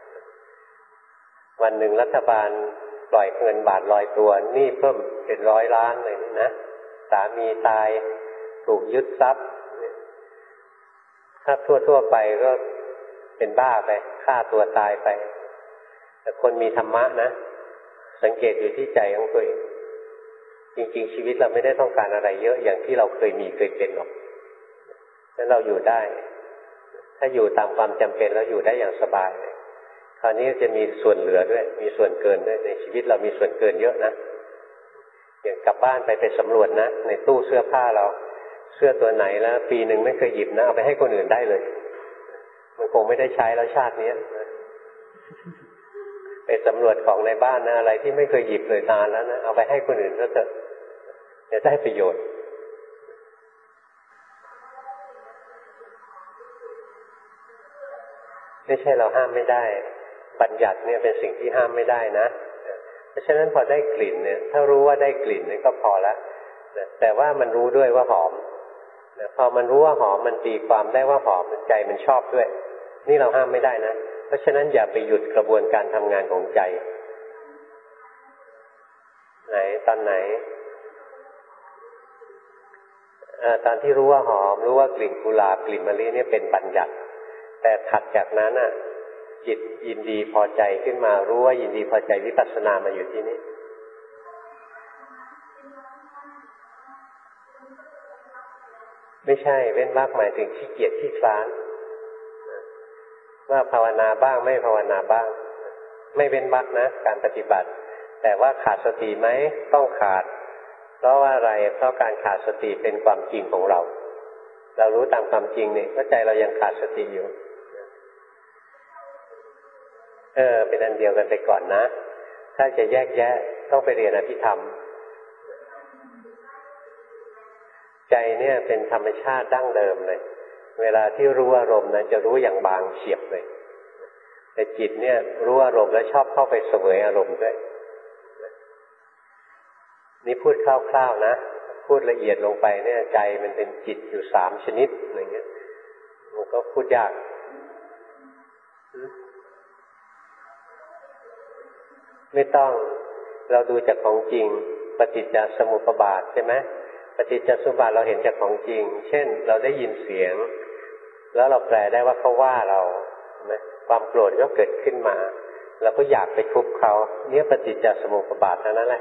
วันหนึ่งรัฐบาลปล่อยเงินบาทลอยตัวหนี้เพิ่มเป็นร้อยล้านเลยนะสามีตายถูกยึดทรัพย์ถ้าทั่วๆไปก็เป็นบ้าไปฆ่าตัวตายไปแต่คนมีธรรมะนะสังเกตอยู่ที่ใจของตัวเองจริงๆชีวิตเราไม่ได้ต้องการอะไรเยอะอย่างที่เราเคยมีเคยเป็นหรอกแล้วเราอยู่ได้ถ้าอยู่ตามความจำเป็นแล้วอยู่ได้อย่างสบายคราวนี้จะมีส่วนเหลือด้วยมีส่วนเกินด้วยในชีวิตเรามีส่วนเกินเยอะนะอย่างกลับบ้านไปไปสำรวจนะในตู้เสื้อผ้าเราเสื้อตัวไหนแล้วปีหนึ่งไม่เคยหยิบนะเอาไปให้คนอื่นได้เลยมันคงไม่ได้ใช้แล้วชาตินี้ไปสำรวจของในบ้านนะอะไรที่ไม่เคยหยิบเลยนานแล้วนะเอาไปให้คนอื่นก็เถอะจะได้ประโยชน์ไม่ใช่เราห้ามไม่ได้บัญญัติเนี่ยเป็นสิ่งที่ห้ามไม่ได้นะราะฉะนั้นพอได้กลิ่นเนี่ยถ้ารู้ว่าได้กลิ่นนี่ก็พอละแต่ว่ามันรู้ด้วยว่าหอมพอมันรู้ว่าหอมมันตีความได้ว่าหอมใจมันชอบด้วยนี่เราห้ามไม่ได้นะเพราะฉะนั้นอย่าไปหยุดกระบวนการทำงานของใจไหนตอนไหนตอนที่รู้ว่าหอมรู้ว่ากลิ่นกุหลาบกลิ่นมะลินี่เป็นบัญญัติแต่ถัดจากนั้นน่ะจิตยินดีพอใจขึ้นมารู้ว่ายินดีพอใจวิปัสสนามาอยู่ที่นี่ไม่ใช่เว้นวรรคหมายถึงขี้เกียจขี้คลานว่าภาวนาบ้างไม่ภาวนาบ้างไม่เว้นวรรคนะการปฏิบัติแต่ว่าขาดสติไหมต้องขาดเพราะว่าอะไรเพราะการขาดสติเป็นความจริงของเราเรารู้ตามความจริงนี่ว่าใจเรายังขาดสติอยู่เออเป็นอันเดียวกันไปก่อนนะถ้าจะแยกแยะต้องไปเรียนอภิธรรมใจเนี่ยเป็นธรรมชาติดั้งเดิมเลยเวลาที่รู้อารมณ์นะจะรู้อย่างบางเฉียบเลยแต่จิตเนี่ยรู้อารมณ์แล้วชอบเข้าไปเสวยอารมณ์ด้วยนี่พูดคร่าวๆนะพูดละเอียดลงไปเนี่ยใจมันเป็นจิตอยู่สามชนิดอย่างเงี้ยมันก็พูดยากไม่ต้องเราดูจากของจริงปฏิจจสมุปบาทใช่ไหมปฏิจจสมุปบาทเราเห็นจากของจริงเช่นเราได้ยินเสียงแล้วเราแปลได้ว่าเขาว่าเรานะความโกรธก็เกิดขึ้นมาเราก็อยากไปทุบเขาเนี่ยปฏิจจสมุปบาทเท่านั้นแหละ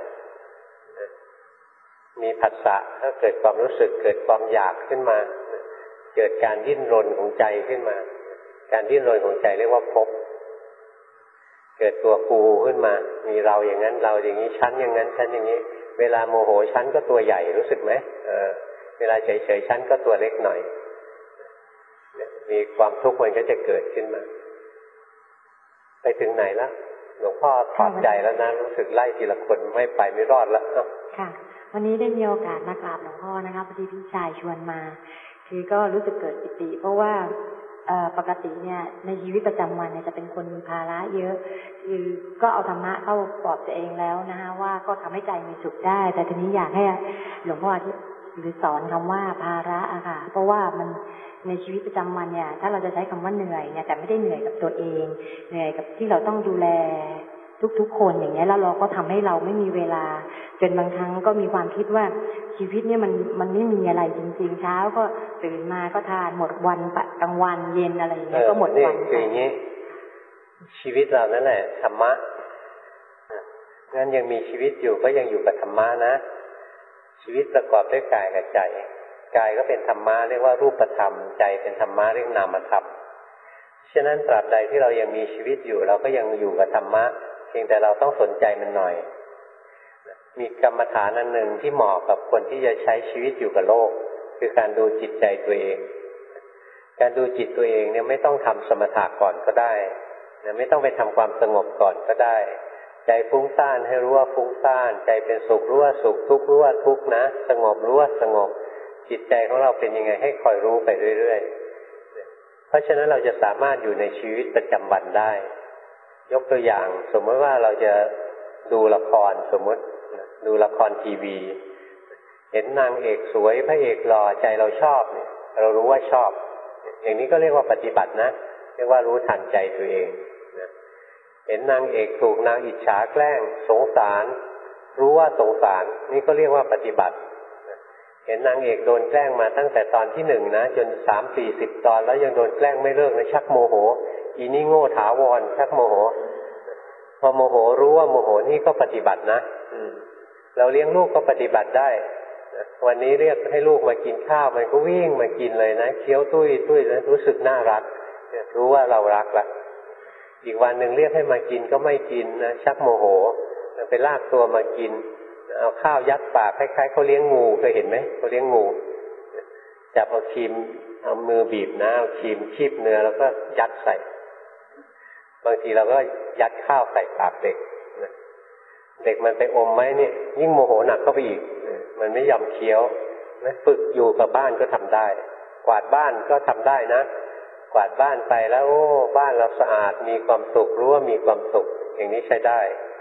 มีผัสสะถ้าเกิดความรู้สึกเกิดความอยากขึ้นมาเกิดการดิ้นรนของใจขึ้นมาการดิ้นรนของใจเรียกว่าภพเกิดตัวกูขึ้นมามีเราอย่างนั้นเราอย่างนี้ชั้นอย่างนั้นชั้นอย่างนี้เวลาโมโหชั้นก็ตัวใหญ่รู้สึกไหมเออเวลาเฉยๆชั้นก็ตัวเล็กหน่อยมีความทุกข์มันก็จะเกิดขึ้นมาไปถึงไหนแล้วหลวงพ่อถอดใจแล้วนะรู้สึกไล่ทีละคนไม่ไปไม่รอดแล้วค่ะวันนี้ได้มีโอกาสมากราบหลวงพ่อนะคะพอดีพี่ชายชวนมาคือก็รู้สึกเกิดปิติเพราะว่าปกติเนี่ยในชีวิตประจำวันเนี่ยจะเป็นคนมีภาระเยอะคือก็เอาธรรมะเข้าปลอบตัวเองแล้วนะคะว่าก็ทำให้ใจมีสุขได้แต่ทีนี้อยากให้หลวงพ่อหรือสอนคำว่าภาระอะค่ะเพราะว่ามันในชีวิตประจำวันเนี่ยถ้าเราจะใช้คำว่าเหนื่อยเนี่ยแต่ไม่ได้เหนื่อยกับตัวเองเหนื่อยกับที่เราต้องดูแลทุกๆคนอย่างเงี้ยแล้วเราก็ทำให้เราไม่มีเวลาจนบางครั้งก็มีความคิดว่าชีวิตเนี่ยมันมันไม่มีอะไรจริงๆเช้าก็ตื่นมาก็ทานหมดวันกลางวันเย็นอะไรอย่างเงี้ยก็หมดวันคืออย่างนี้ชีวิตเรานั่นแหละธรรมะงั้นยังมีชีวิตอยู่ก็ยังอยู่กับธรรมะนะชีวิตประกอบด้วยกายกับใจกายก็เป็นธรรมะเรียกว่ารูปธรรมใจเป็นธรรมะเรียกนามธรรมฉะนั้นตราบใดที่เรายังมีชีวิตอยู่เราก็ยังอยู่กับธรรมะเพียงแต่เราต้องสนใจมันหน่อยมีกรรมฐานอันหนึ่งที่เหมาะกับคนที่จะใช้ชีวิตอยู่กับโลกคือการดูจิตใจตัวเองการดูจิตตัวเองเนี่ยไม่ต้องทำสมถะก่อนก็ได้ไม่ต้องไปทำความสงบก่อนก็ได้ใจฟุ้งซ่านให้รู้ว่าฟุ้งซ่านใจเป็นสุขรู้ว่าสุขทุกข์รู้ว่าทุกข์นะสงบรู้ว่าสงบจิตใจของเราเป็นยังไงให้คอยรู้ไปเรื่อยๆเพราะฉะนั้นเราจะสามารถอยู่ในชีวิตประจำวันได้ยกตัวอย่างสมมติว่าเราจะดูละครสมมติดูละครทีวีเห็นนางเอกสวยพระเอกหล่อใจเราชอบเนี่ยเรารู้ว่าชอบอย่างนี้ก็เรียกว่าปฏิบัตินะเรียกว่ารู้ทันใจตัวเองนะเห็นนางเอกถูกนางอิจฉาแกล้งสงสารรู้ว่าสงสารนี่ก็เรียกว่าปฏิบัติเห็นนางเอกโดนแกล้งมาตั้งแต่ตอนที่หนึ่งนะจนสามสี่สิบตอนแล้วยังโดนแกล้งไม่เลิกนะชักโมโหอีนี่โง่ถาวรชักโมโหพอโมโหรู้ว่าโมโหนี่ก็ปฏิบัตินะเราเลี้ยงลูกก็ปฏิบัติได้วันนี้เรียกให้ลูกมากินข้าวมันก็วิ่งมากินเลยนะเคี้ยวตุ้ยตุ้ยนะรู้สึกน่ารักรู้ว่าเรารักละอีกวันหนึ่งเรียกให้มากินก็ไม่กินนะชักโมโหไปลากตัวมากินเอาข้าวยัดปากคล้ายๆเขาเลี้ยงงูเคยเห็นไหมเขาเลี้ยงงูจับเอาครีมเอามือบีบนะเอาครีมคีบเนื้อแล้วก็ยัดใส่บางทีเราก็ยัดข้าวใส่ปากเด็กเด็กมันไปอมไหมเนี่ยยิ่งโมโหหนักเข้าไปอีกมันไม่ยอมเคี้ยวนะฝึกอยู่กับบ้านก็ทำได้กวาดบ้านก็ทำได้นะกวาดบ้านไปแล้วโอ้บ้านเราสะอาดมีความสุขรู้ว่ามีความสุขอย่างนี้ใช้ได้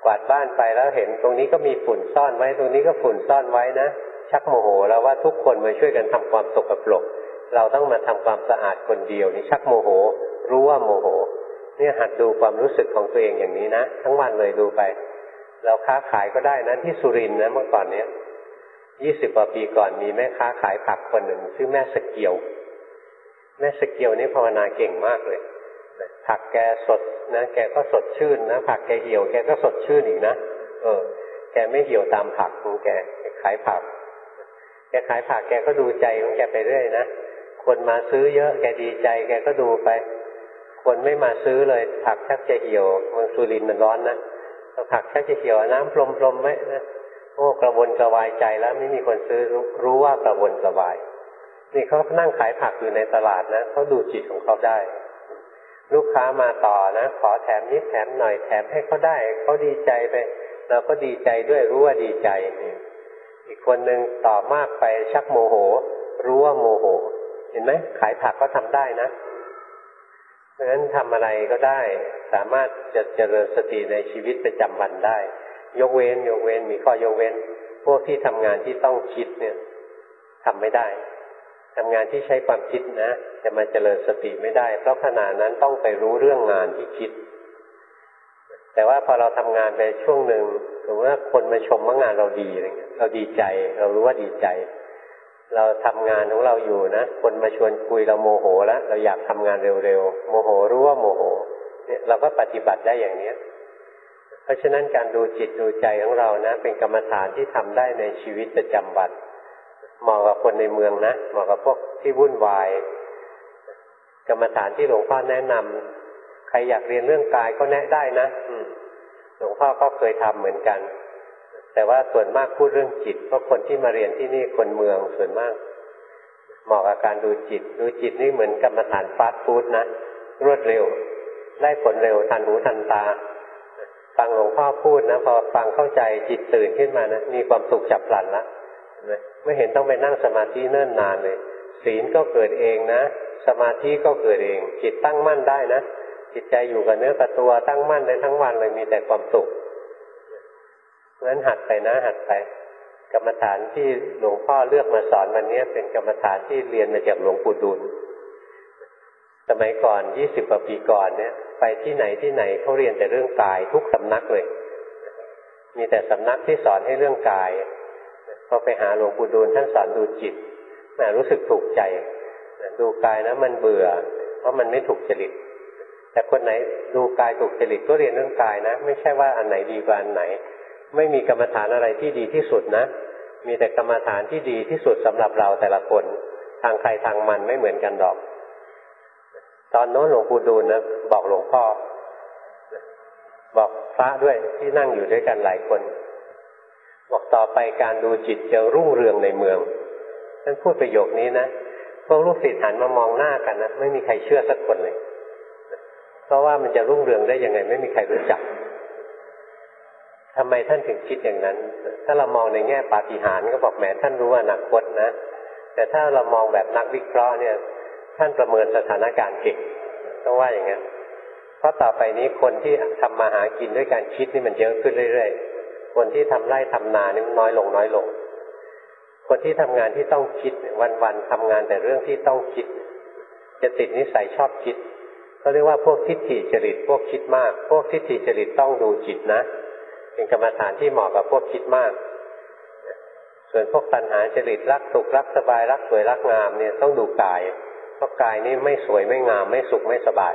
กวาดบ้านไปแล้วเห็นตรงนี้ก็มีฝุ่นซ่อนไว้ตรงนี้ก็ฝุ่นซ่อนไว้นะชักโมโหแล้วว่าทุกคนมาช่วยกันทำความสกปรกเราต้องมาทำความสะอาดคนเดียวนี่ชักโมโหรู้ว่าโมโหเนี่ยหัดดูความรู้สึกของตัวเองอย่างนี้นะทั้งวันเลยดูไปเราค้าขายก็ได้นะที่สุรินทร์นะเมื่อก่อนเนี้ยยี่สิบกว่าปีก่อนมีแม่ค้าขายผักคนหนึ่งชื่อแม่สเกียวแม่สเกียวนี่ภาวนาเก่งมากเลยผักแกสดนะแกก็สดชื่นนะผักแกเหี่ยวแกก็สดชื่นอีกนะเออแกไม่เหี่ยวตามผักของแกขายผักแกขายผักแกก็ดูใจของแกไปเรื่อยนะคนมาซื้อเยอะแกดีใจแกก็ดูไปคนไม่มาซื้อเลยผักชักจะเหี่ยวเมืองสุรินทร์มันร้อนนะผักชักจะเหี่ยวน้ำพรมๆไว้นะโอ้กระวนกระวายใจแล้วไม่มีคนซื้อรู้รู้ว่ากระวนกระวายนี่เขานั่งขายผักอยู่ในตลาดนะเขาดูจิตของเขาได้ลูกค้ามาต่อนะขอแถมนิดแถมหน่อยแถมให้เขาได้เขาดีใจไปเราก็ดีใจด้วยรู้ว่าดีใจอีกคนหนึ่งต่อมากไปชักโมโหรู้ว่าโมโหเห็นไหมขายผักก็ทำได้นะเพราะฉะนั้นทำอะไรก็ได้สามารถจะเจริญสติในชีวิตประจำวันได้ยกเว้นยกเว้นมีข้อยกเว้นพวกที่ทำงานที่ต้องคิดเนี่ยทำไม่ได้ทำงานที่ใช้ความคิดนะจะมาเจริญสติไม่ได้เพราะขณะนั้นต้องไปรู้เรื่องงานที่คิดแต่ว่าพอเราทำงานไปช่วงหนึ่งสมมติว่าคนมาชมว่างานเราดีอะไรเงี้ยเราดีใจเรารู้ว่าดีใจเราทำงานของเราอยู่นะคนมาชวนคุยเราโมโหแล้วเราอยากทำงานเร็วๆโมโหรู้ว่าโมโหเนี่ยเราก็ปฏิบัติได้อย่างนี้เพราะฉะนั้นการดูจิตดูใจของเรานะเป็นกรรมฐานที่ทำได้ในชีวิตประจำวันเหมาะกับคนในเมืองนะเหมาะกับพวกที่วุ่นวายกรรมฐานที่หลวงพ่อแนะนำใครอยากเรียนเรื่องกายก็แนะได้นะหลวงพ่อก็เคยทำเหมือนกันแต่ว่าส่วนมากพูดเรื่องจิตเพราะคนที่มาเรียนที่นี่คนเมืองส่วนมากเหมาะกับการดูจิตดูจิตนี่เหมือนกรรมฐานฟาสต์ฟู้ดนะรวดเร็วได้ผลเร็วทันหูทันตาฟังหลวงพ่อพูดนะพอฟังเข้าใจจิตตื่นขึ้นมานะมีความสุขฉับพลันละไม่เห็นต้องไปนั่งสมาธิเนิ่นนานเลยศีลก็เกิดเองนะสมาธิก็เกิดเองจิตตั้งมั่นได้นะจิตใจอยู่กับเนื้อกับตัวตั้งมั่นได้ทั้งวันเลยมีแต่ความสุขงั้นหัดไปนะหัดไปกรรมฐานที่หลวงพ่อเลือกมาสอนวันนี้เป็นกรรมฐานที่เรียนมาจากหลวงปู่ดูลสมัยก่อนยี่สิบกว่าปีก่อนเนี่ยไปที่ไหนที่ไหนเขาเรียนแต่เรื่องกายทุกสำนักเลยมีแต่สำนักที่สอนให้เรื่องกายพอไปหาหลวงปู่ดูลท่านสอนดูจิตแหมรู้สึกถูกใจดูกายนะมันเบื่อเพราะมันไม่ถูกจริตแต่คนไหนดูกายถูกจริตก็เรียนเรื่องกายนะไม่ใช่ว่าอันไหนดีกว่าอันไหนไม่มีกรรมฐานอะไรที่ดีที่สุดนะมีแต่กรรมฐานที่ดีที่สุดสำหรับเราแต่ละคนทางใครทางมันไม่เหมือนกันดอกตอนโน้นหลวงปู่ดูลนะบอกหลวงพ่อบอกพระด้วยที่นั่งอยู่ด้วยกันหลายคนบอกต่อไปการดูจิตจะรุ่งเรืองในเมืองท่านพูดประโยคนี้นะพวกลูกศิษย์หันมามองหน้ากันนะไม่มีใครเชื่อสักคนเลยเพราะว่ามันจะรุ่งเรืองได้ยังไงไม่มีใครรู้จักทำไมท่านถึงคิดอย่างนั้นถ้าเรามองในแง่ปาฏิหาริย์ก็บอกแหมท่านรู้อนาคตนะแต่ถ้าเรามองแบบนักวิเคราะห์เนี่ยท่านประเมินสถานการณ์เก่งต้องว่าอย่างนั้นเพราะต่อไปนี้คนที่ทำมาหากินด้วยการคิดนี่มันเยอะขึ้นเรื่อยๆคนที่ทำไร่ทำนานี่มันน้อยลงน้อยลงคนที่ทำงานที่ต้องคิดวันๆทำงานแต่เรื่องที่ต้องคิดจะติดนิสัยชอบคิดเขาเรียกว่าพวกทิฏฐิจริตพวกคิดมากพวกทิฏฐิจริตต้องดูจิตนะเป็นกรรมฐานที่เหมาะกับพวกคิดมากส่วนพวกตัณหาจริตรักสุขรักสบายรักสวยรักงามเนี่ยต้องดูกายเพราะกายนี้ไม่สวยไม่งามไม่สุขไม่สบาย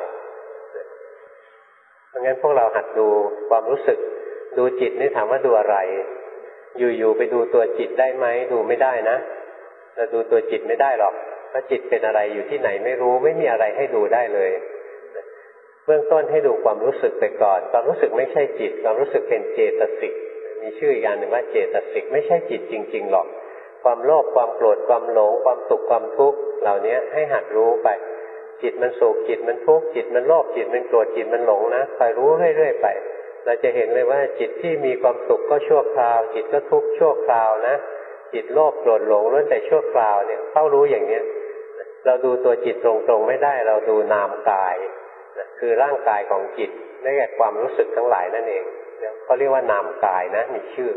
เพราะงั้นพวกเราหัดดูความรู้สึกดูจิตนี่ถามว่าดูอะไรอยู่ๆไปดูตัวจิตได้ไหมดูไม่ได้นะเราดูตัวจิตไม่ได้หรอกเพราะจิตเป็นอะไรอยู่ที่ไหนไม่รู้ไม่มีอะไรให้ดูได้เลยเบื้องต้นให้ดูความรู้สึกไปก่อนความรู้สึกไม่ใช่จิตความรู้สึกเป็นเจตสิกมีชื่ออีกอย่างหนึ่งว่าเจตสิกไม่ใช่จิตจริงๆหรอกความโลภความโกรธความหลงความสุขความทุกข์เหล่านี้ให้หัดรู้ไปจิตมันสุขจิตมันทุกข์จิตมันโลภจิตมันโกรธจิตมันหลงนะคอยรู้เรื่อยๆไปเราจะเห็นเลยว่าจิตที่มีความสุขก็ชั่วคราวจิตก็ทุกข์ชั่วคราวนะจิตโลภโกรธหลงล้วนแต่ชั่วคราวเนี่ยเข้ารู้อย่างนี้เราดูตัวจิตตรงๆไม่ได้เราดูนามกายคือร่างกายของจิตได้แก่ความรู้สึกทั้งหลายนั่นเองเขาเรียกว่านามกายนะมีชื่อ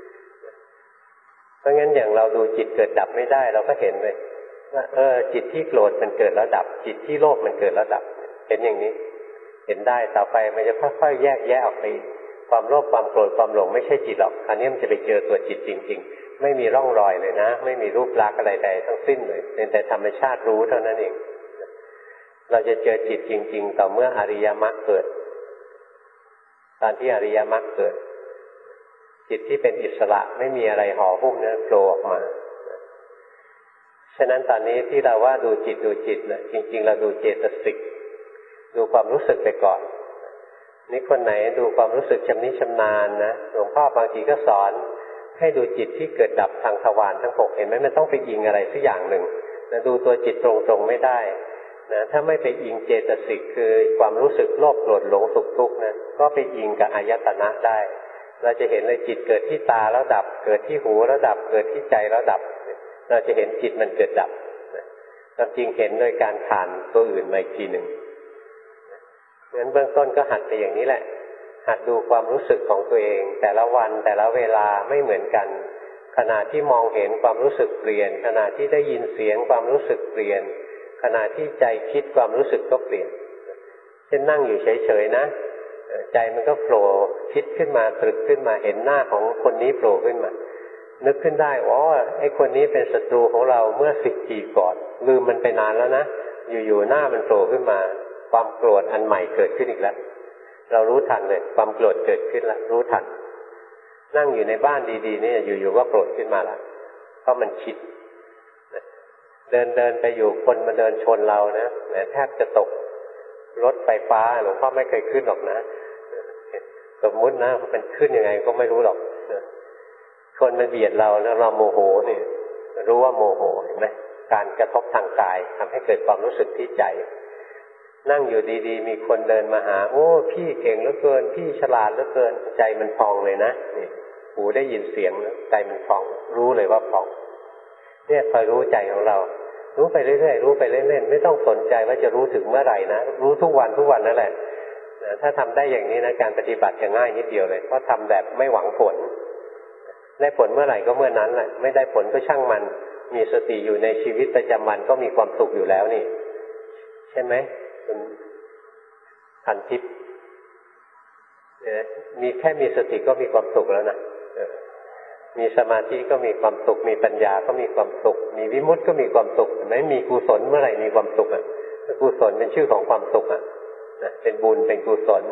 เพราะงั้นอย่างเราดูจิตเกิดดับไม่ได้เราก็เห็นเลยว่าเออจิตที่โกรธมันเกิดแล้วดับจิตที่โลภมันเกิดแล้วดับเห็นอย่างนี้เห็นได้ต่อไปมันจะค่อยๆแยกแยะออกไปความโลภความโกรธความหลงไม่ใช่จิตหรอกอันนี้มันจะไปเจอตัวจิตจริงๆไม่มีร่องรอยเลยนะไม่มีรูปลักษณ์อะไรใดทั้งสิ้นเลยเป็นแต่ธรรมชาติรู้เท่านั้นเองเราจะเจอจิตจริงๆต่อเมื่ออริยมรรคเกิดตอนที่อริยมรรคเกิดจิตที่เป็นอิสระไม่มีอะไรห่อหุ้มนั้นโผล่ออกมาฉะนั้นตอนนี้ที่เราว่าดูจิตดูจิตนะจริงๆเราดูเจตสิกดูความรู้สึกไปก่อนนี่คนไหนดูความรู้สึกชำนิชำนาญนะหลวงพ่อบางทีก็สอนให้ดูจิตที่เกิดดับทางทวารทั้งหกเห็นไหมมันต้องไปอิงอะไรสักอย่างหนึ่งนะดูตัวจิตตรงๆไม่ได้นะถ้าไม่ไปอิงเจตสิกคือความรู้สึกโลภโกรธหลงสุขทุกข์นะก็ไปอิงกับอายตนะได้เราจะเห็นเลยจิตเกิดที่ตาแล้วดับเกิดที่หูแล้วดับเกิดที่ใจแล้วดับเราจะเห็นจิตมันเกิดดับความจริงเห็นโดยการผ่านตัวอื่นมาอีกทีหนึ่งงั้นเบื้องต้นก็หัดไปอย่างนี้แหละหัดดูความรู้สึกของตัวเองแต่ละวันแต่ละเวลาไม่เหมือนกันขณะที่มองเห็นความรู้สึกเปลี่ยนขณะที่ได้ยินเสียงความรู้สึกเปลี่ยนขณะที่ใจคิดความรู้สึกก็เปลี่ยนเช่นนั่งอยู่เฉยๆนะใจมันก็โผล่คิดขึ้นมาตรึกขึ้นมาเห็นหน้าของคนนี้โผล่ขึ้นมานึกขึ้นได้อ๋อไอ้คนนี้เป็นศัตรูของเราเมื่อสิบปีก่อนลืมมันไปนานแล้วนะอยู่ๆหน้ามันโผล่ขึ้นมาความโกรธอันใหม่เกิดขึ้นอีกแล้วเรารู้ทันเลยความโกรธเกิดขึ้นแล้วรู้ทันนั่งอยู่ในบ้านดีๆนี่อยู่ๆก็โกรธขึ้นมาละเพราะมันคิดเดินเดินไปอยู่คนมาเดินชนเรานะแทบจะตกรถไฟฟ้าหลวงพ่อไม่เคยขึ้นหรอกนะสมมุตินะมันขึ้นยังไงก็ไม่รู้หรอกคนมันเบียดเราแล้วเราโมโหนี่รู้ว่าโมโหเห็นไหมการกระทบทางกายทำให้เกิดความรู้สึกที่ใจนั่งอยู่ดีๆมีคนเดินมาหาโอ้พี่เก่งเหลือเกินพี่ฉลาดเหลือเกินใจมันพองเลยนะนี่หูได้ยินเสียงใจมันพองรู้เลยว่าพองเนี่ยคอยรู้ใจของเรารู้ไปเรื่อยๆรู้ไปเล่นๆไม่ต้องสนใจว่าจะรู้ถึงเมื่อไหร่นะรู้ทุกวันทุกวันนั่นแหละถ้าทำได้อย่างนี้นะการปฏิบัติจะง่ายนิดเดียวเลยเพราะทำแบบไม่หวังผลได้ผลเมื่อไหร่ก็เมื่อนั้นแหละไม่ได้ผลก็ช่างมันมีสติอยู่ในชีวิตประจำวันก็มีความสุขอยู่แล้วนี่ใช่ไหมคุณทันทิพย์เนี่ยมีแค่มีสติก็มีความสุขแล้วนะมีสมาธิก็มีความสุขมีปัญญาก็มีความสุขมีวิมุตติก็มีความสุขเห็นไหมมีกุศลเมื่อไหร่มีความสุขอ่ะกุศลเป็นชื่อของความสุขอ่ะนะเป็นบุญเป็นกุศล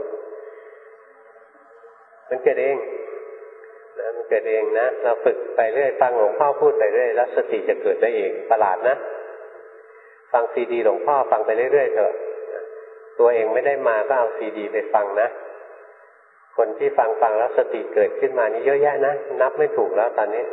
มันเกิดเองนะมันเกิดเองนะเราฝึกไปเรื่อยฟังหลวงพ่อพูดไปเรื่อยแล้วสติจะเกิดได้เองประหลาดนะฟังซีดีหลวงพ่อฟังไปเรื่อยๆเถอะตัวเองไม่ได้มาก็เอาซีดีไปฟังนะคนที่ฟังฟังแล้วสติเกิดขึ้นมานี่เยอะแยะนะนับไม่ถูกแล้วตอนนี้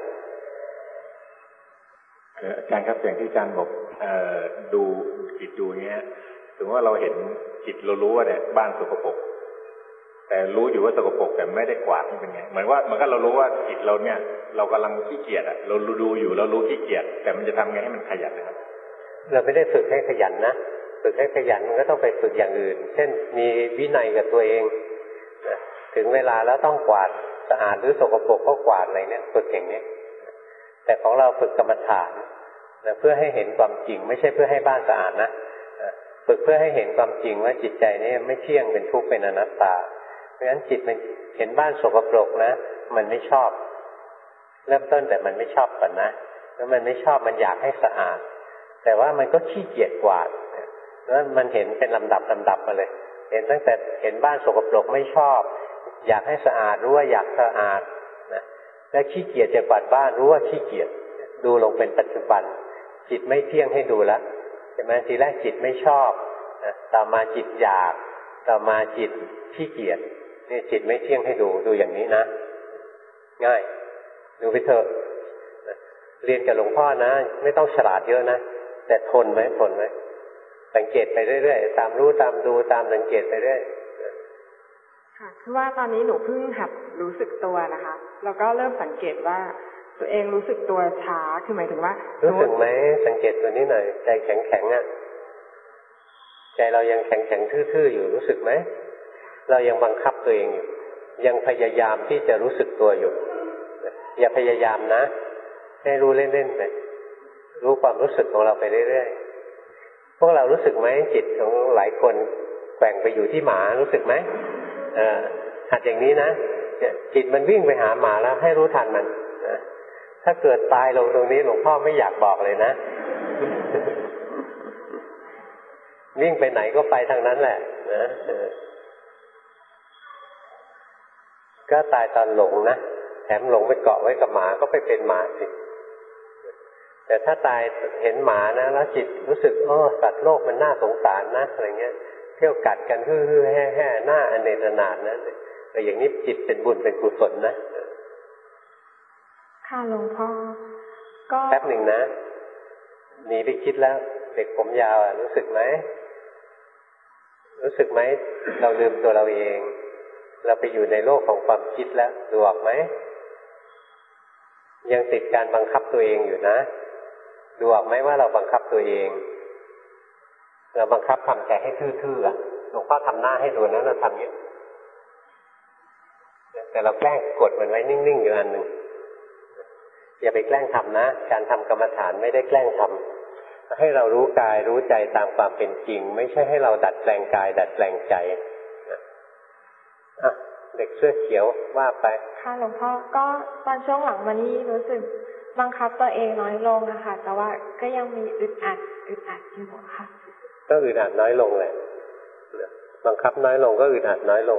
อาจารย์ครับอย่างที่อาจารย์บอกดูจิตดูเนี้ยถึงว่าเราเห็นจิตเรารู้ว่าเนี่ยบ้านสกปรกแต่รู้อยู่ว่าสกปรกแต่ไม่ได้กวาดมันเป็นไงเหมือนว่ามันก็เรารู้ว่าจิตเราเนี่ยเรากำลังขี้เกียจอ่ะเราดูอยู่เรารู้ขี้เกียจแต่มันจะทำไงให้มันขยันนะครับเราไม่ได้ฝึกให้ขยันนะฝึกให้ขยันมันก็ต้องไปฝึกอย่างอื่นเช่นมีวินัยกับตัวเองนะถึงเวลาแล้วต้องกวาดสะอาดหรือสกปรกก็กวาดอะไรเนี่ยฝึกอย่างนี้แต่ของเราฝึกกรรมฐานนะเพื่อให้เห็นความจริงไม่ใช่เพื่อให้บ้านสะอาดนะฝึกเพื่อให้เห็นความจริงว่าจิตใจนี่ไม่เที่ยงเป็นทุกข์เป็นอนัตตาเพราะฉะนั้นจิตมันเห็นบ้านสกปรกนะมันไม่ชอบเริ่มต้นแต่มันไม่ชอบก่อนนะแล้วมันไม่ชอบมันอยากให้สะอาดแต่ว่ามันก็ขี้เกียจกวาดแล้วมันเห็นเป็นลำดับลำดับมาเลยเห็นตั้งแต่เห็นบ้านสกปรกไม่ชอบอยากให้สะอาดรู้ว่าอยากสะอาดนะแล้วขี้เกียจจะกวาดบ้านรู้ว่าขี้เกียจดูลงเป็นปัจจุบันจิตไม่เที่ยงให้ดูแล้วใช่ไหมทีแรกจิตไม่ชอบนะต่อมาจิตอยากต่อมาจิตขี้เกียจนี่จิตไม่เที่ยงให้ดูดูอย่างนี้นะง่ายดูไปเถอะเรียนกับหลวงพ่อนะไม่ต้องฉลาดเยอะนะแต่ทนไหมทนไหมสังเกตไปเรื่อยๆตามรู้ตามดูตามสังเกตไปเรื่อยค่ะคือว่าตอนนี้หนูเพิ่งหัดรู้สึกตัวนะคะแล้วก็เริ่มสังเกตว่าตัวเองรู้สึกตัวช้าคือหมายถึงว่ารู้สึกไหมสังเกตตัวนี้หน่อยใจแข็งแข็งอ่ะใจเรายังแข็งแข็งทื่อๆอยู่รู้สึกไหมเรายังบังคับตัวเองอยู่ยังพยายามที่จะรู้สึกตัวอยู่อย่าพยายามนะให้รู้เล่นๆไปรู้ความรู้สึกของเราไปเรื่อยๆพวกเรารู้สึกไหมจิตของหลายคนแกว่งไปอยู่ที่หมารู้สึกไหมเออหัดอย่างนี้นะจิตมันวิ่งไปหาหมาแล้วให้รู้ทันมันนะถ้าเกิดตายลงตรงนี้หลวงพ่อไม่อยากบอกเลยนะ วิ่งไปไหนก็ไปทางนั้นแหละนะก็ตายตอนหลงนะแถมหลงไปเกาะไว้กับหมาก็ไปเป็นหมาสิแต่ถ้าตายเห็นหมานะแล้วจิตรู้สึกโอ้สัตว์โลกมันน่าสงสารนะอะไรเงี้ยเที่ยวกัดกันฮือๆแห่ๆหน้าอเนกอนาถนะแต่อย่างนี้จิตเป็นบุญเป็นกุศลนะค่ะหลวงพ่อก็แป๊บหนึ่งนะหนีไปคิดแล้วเด็กผมยาวอ่ะรู้สึกไหมรู้สึกไหมเราลืมตัวเราเองเราไปอยู่ในโลกของความคิดแล้วดูออกไหมยังติดการบังคับตัวเองอยู่นะดูออกไหมว่าเราบังคับตัวเองเราบังคับทำใจให้ทื่อๆหลวงพ่อทำหน้าให้ดูนะเราทำอย่างแต่เราแกล้งกดมันไว้นิ่งๆอยู่อันหนึ่งอย่าไปแกล้งทำนะการทำกรรมฐานไม่ได้แกล้งทำให้เรารู้กายรู้ใจตามความเป็นจริงไม่ใช่ให้เราดัดแปลงกายดัดแปลงใจอ่ะเด็กเสื้อเขียวว่าไปค่ะหลวงพ่อก็ตอนช่วงหลังมานี้รู้สึกบังคับตัวเองน้อยลงอะค่ะแต่ว่าก็ยังมีอึดอัดอึดอัดอยู่ค่ะก็อึดอัดน้อยลงแหละบังคับน้อยลงก็อึดอัดน้อยลง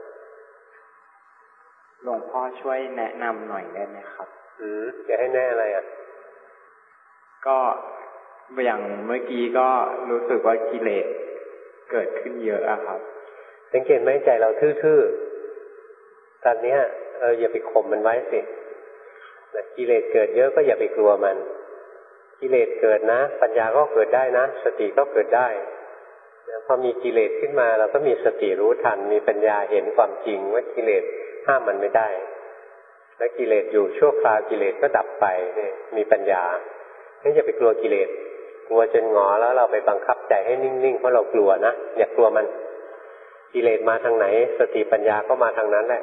หลวงพ่อช่วยแนะนำหน่อยได้ไหมครับอืมจะให้แน่อะไรอ่ะก็อย่างเมื่อกี้ก็รู้สึกว่ากิเลสเกิดขึ้นเยอะอะครับสังเกตไหมใจเราทื่อๆตอนนี้เอออย่าไปข่มมันไว้สิกิเลสเกิดเยอะก็อย่าไปกลัวมันกิเลสเกิดนะปัญญาก็เกิดได้นะสติก็เกิดได้พอมีกิเลสขึ้นมาเราก็มีสติรู้ทันมีปัญญาเห็นความจริงว่ากิเลสห้ามมันไม่ได้และกิเลสอยู่ชั่วคราวกิเลสก็ดับไปนี่มีปัญญางั้นอย่าไปกลัวกิเลสกลัวจนหงอแล้วเราไปบังคับใจให้นิ่งๆเพราะเรากลัวนะอย่ากลัวมันกิเลสมาทางไหนสติปัญญาก็มาทางนั้นแหละ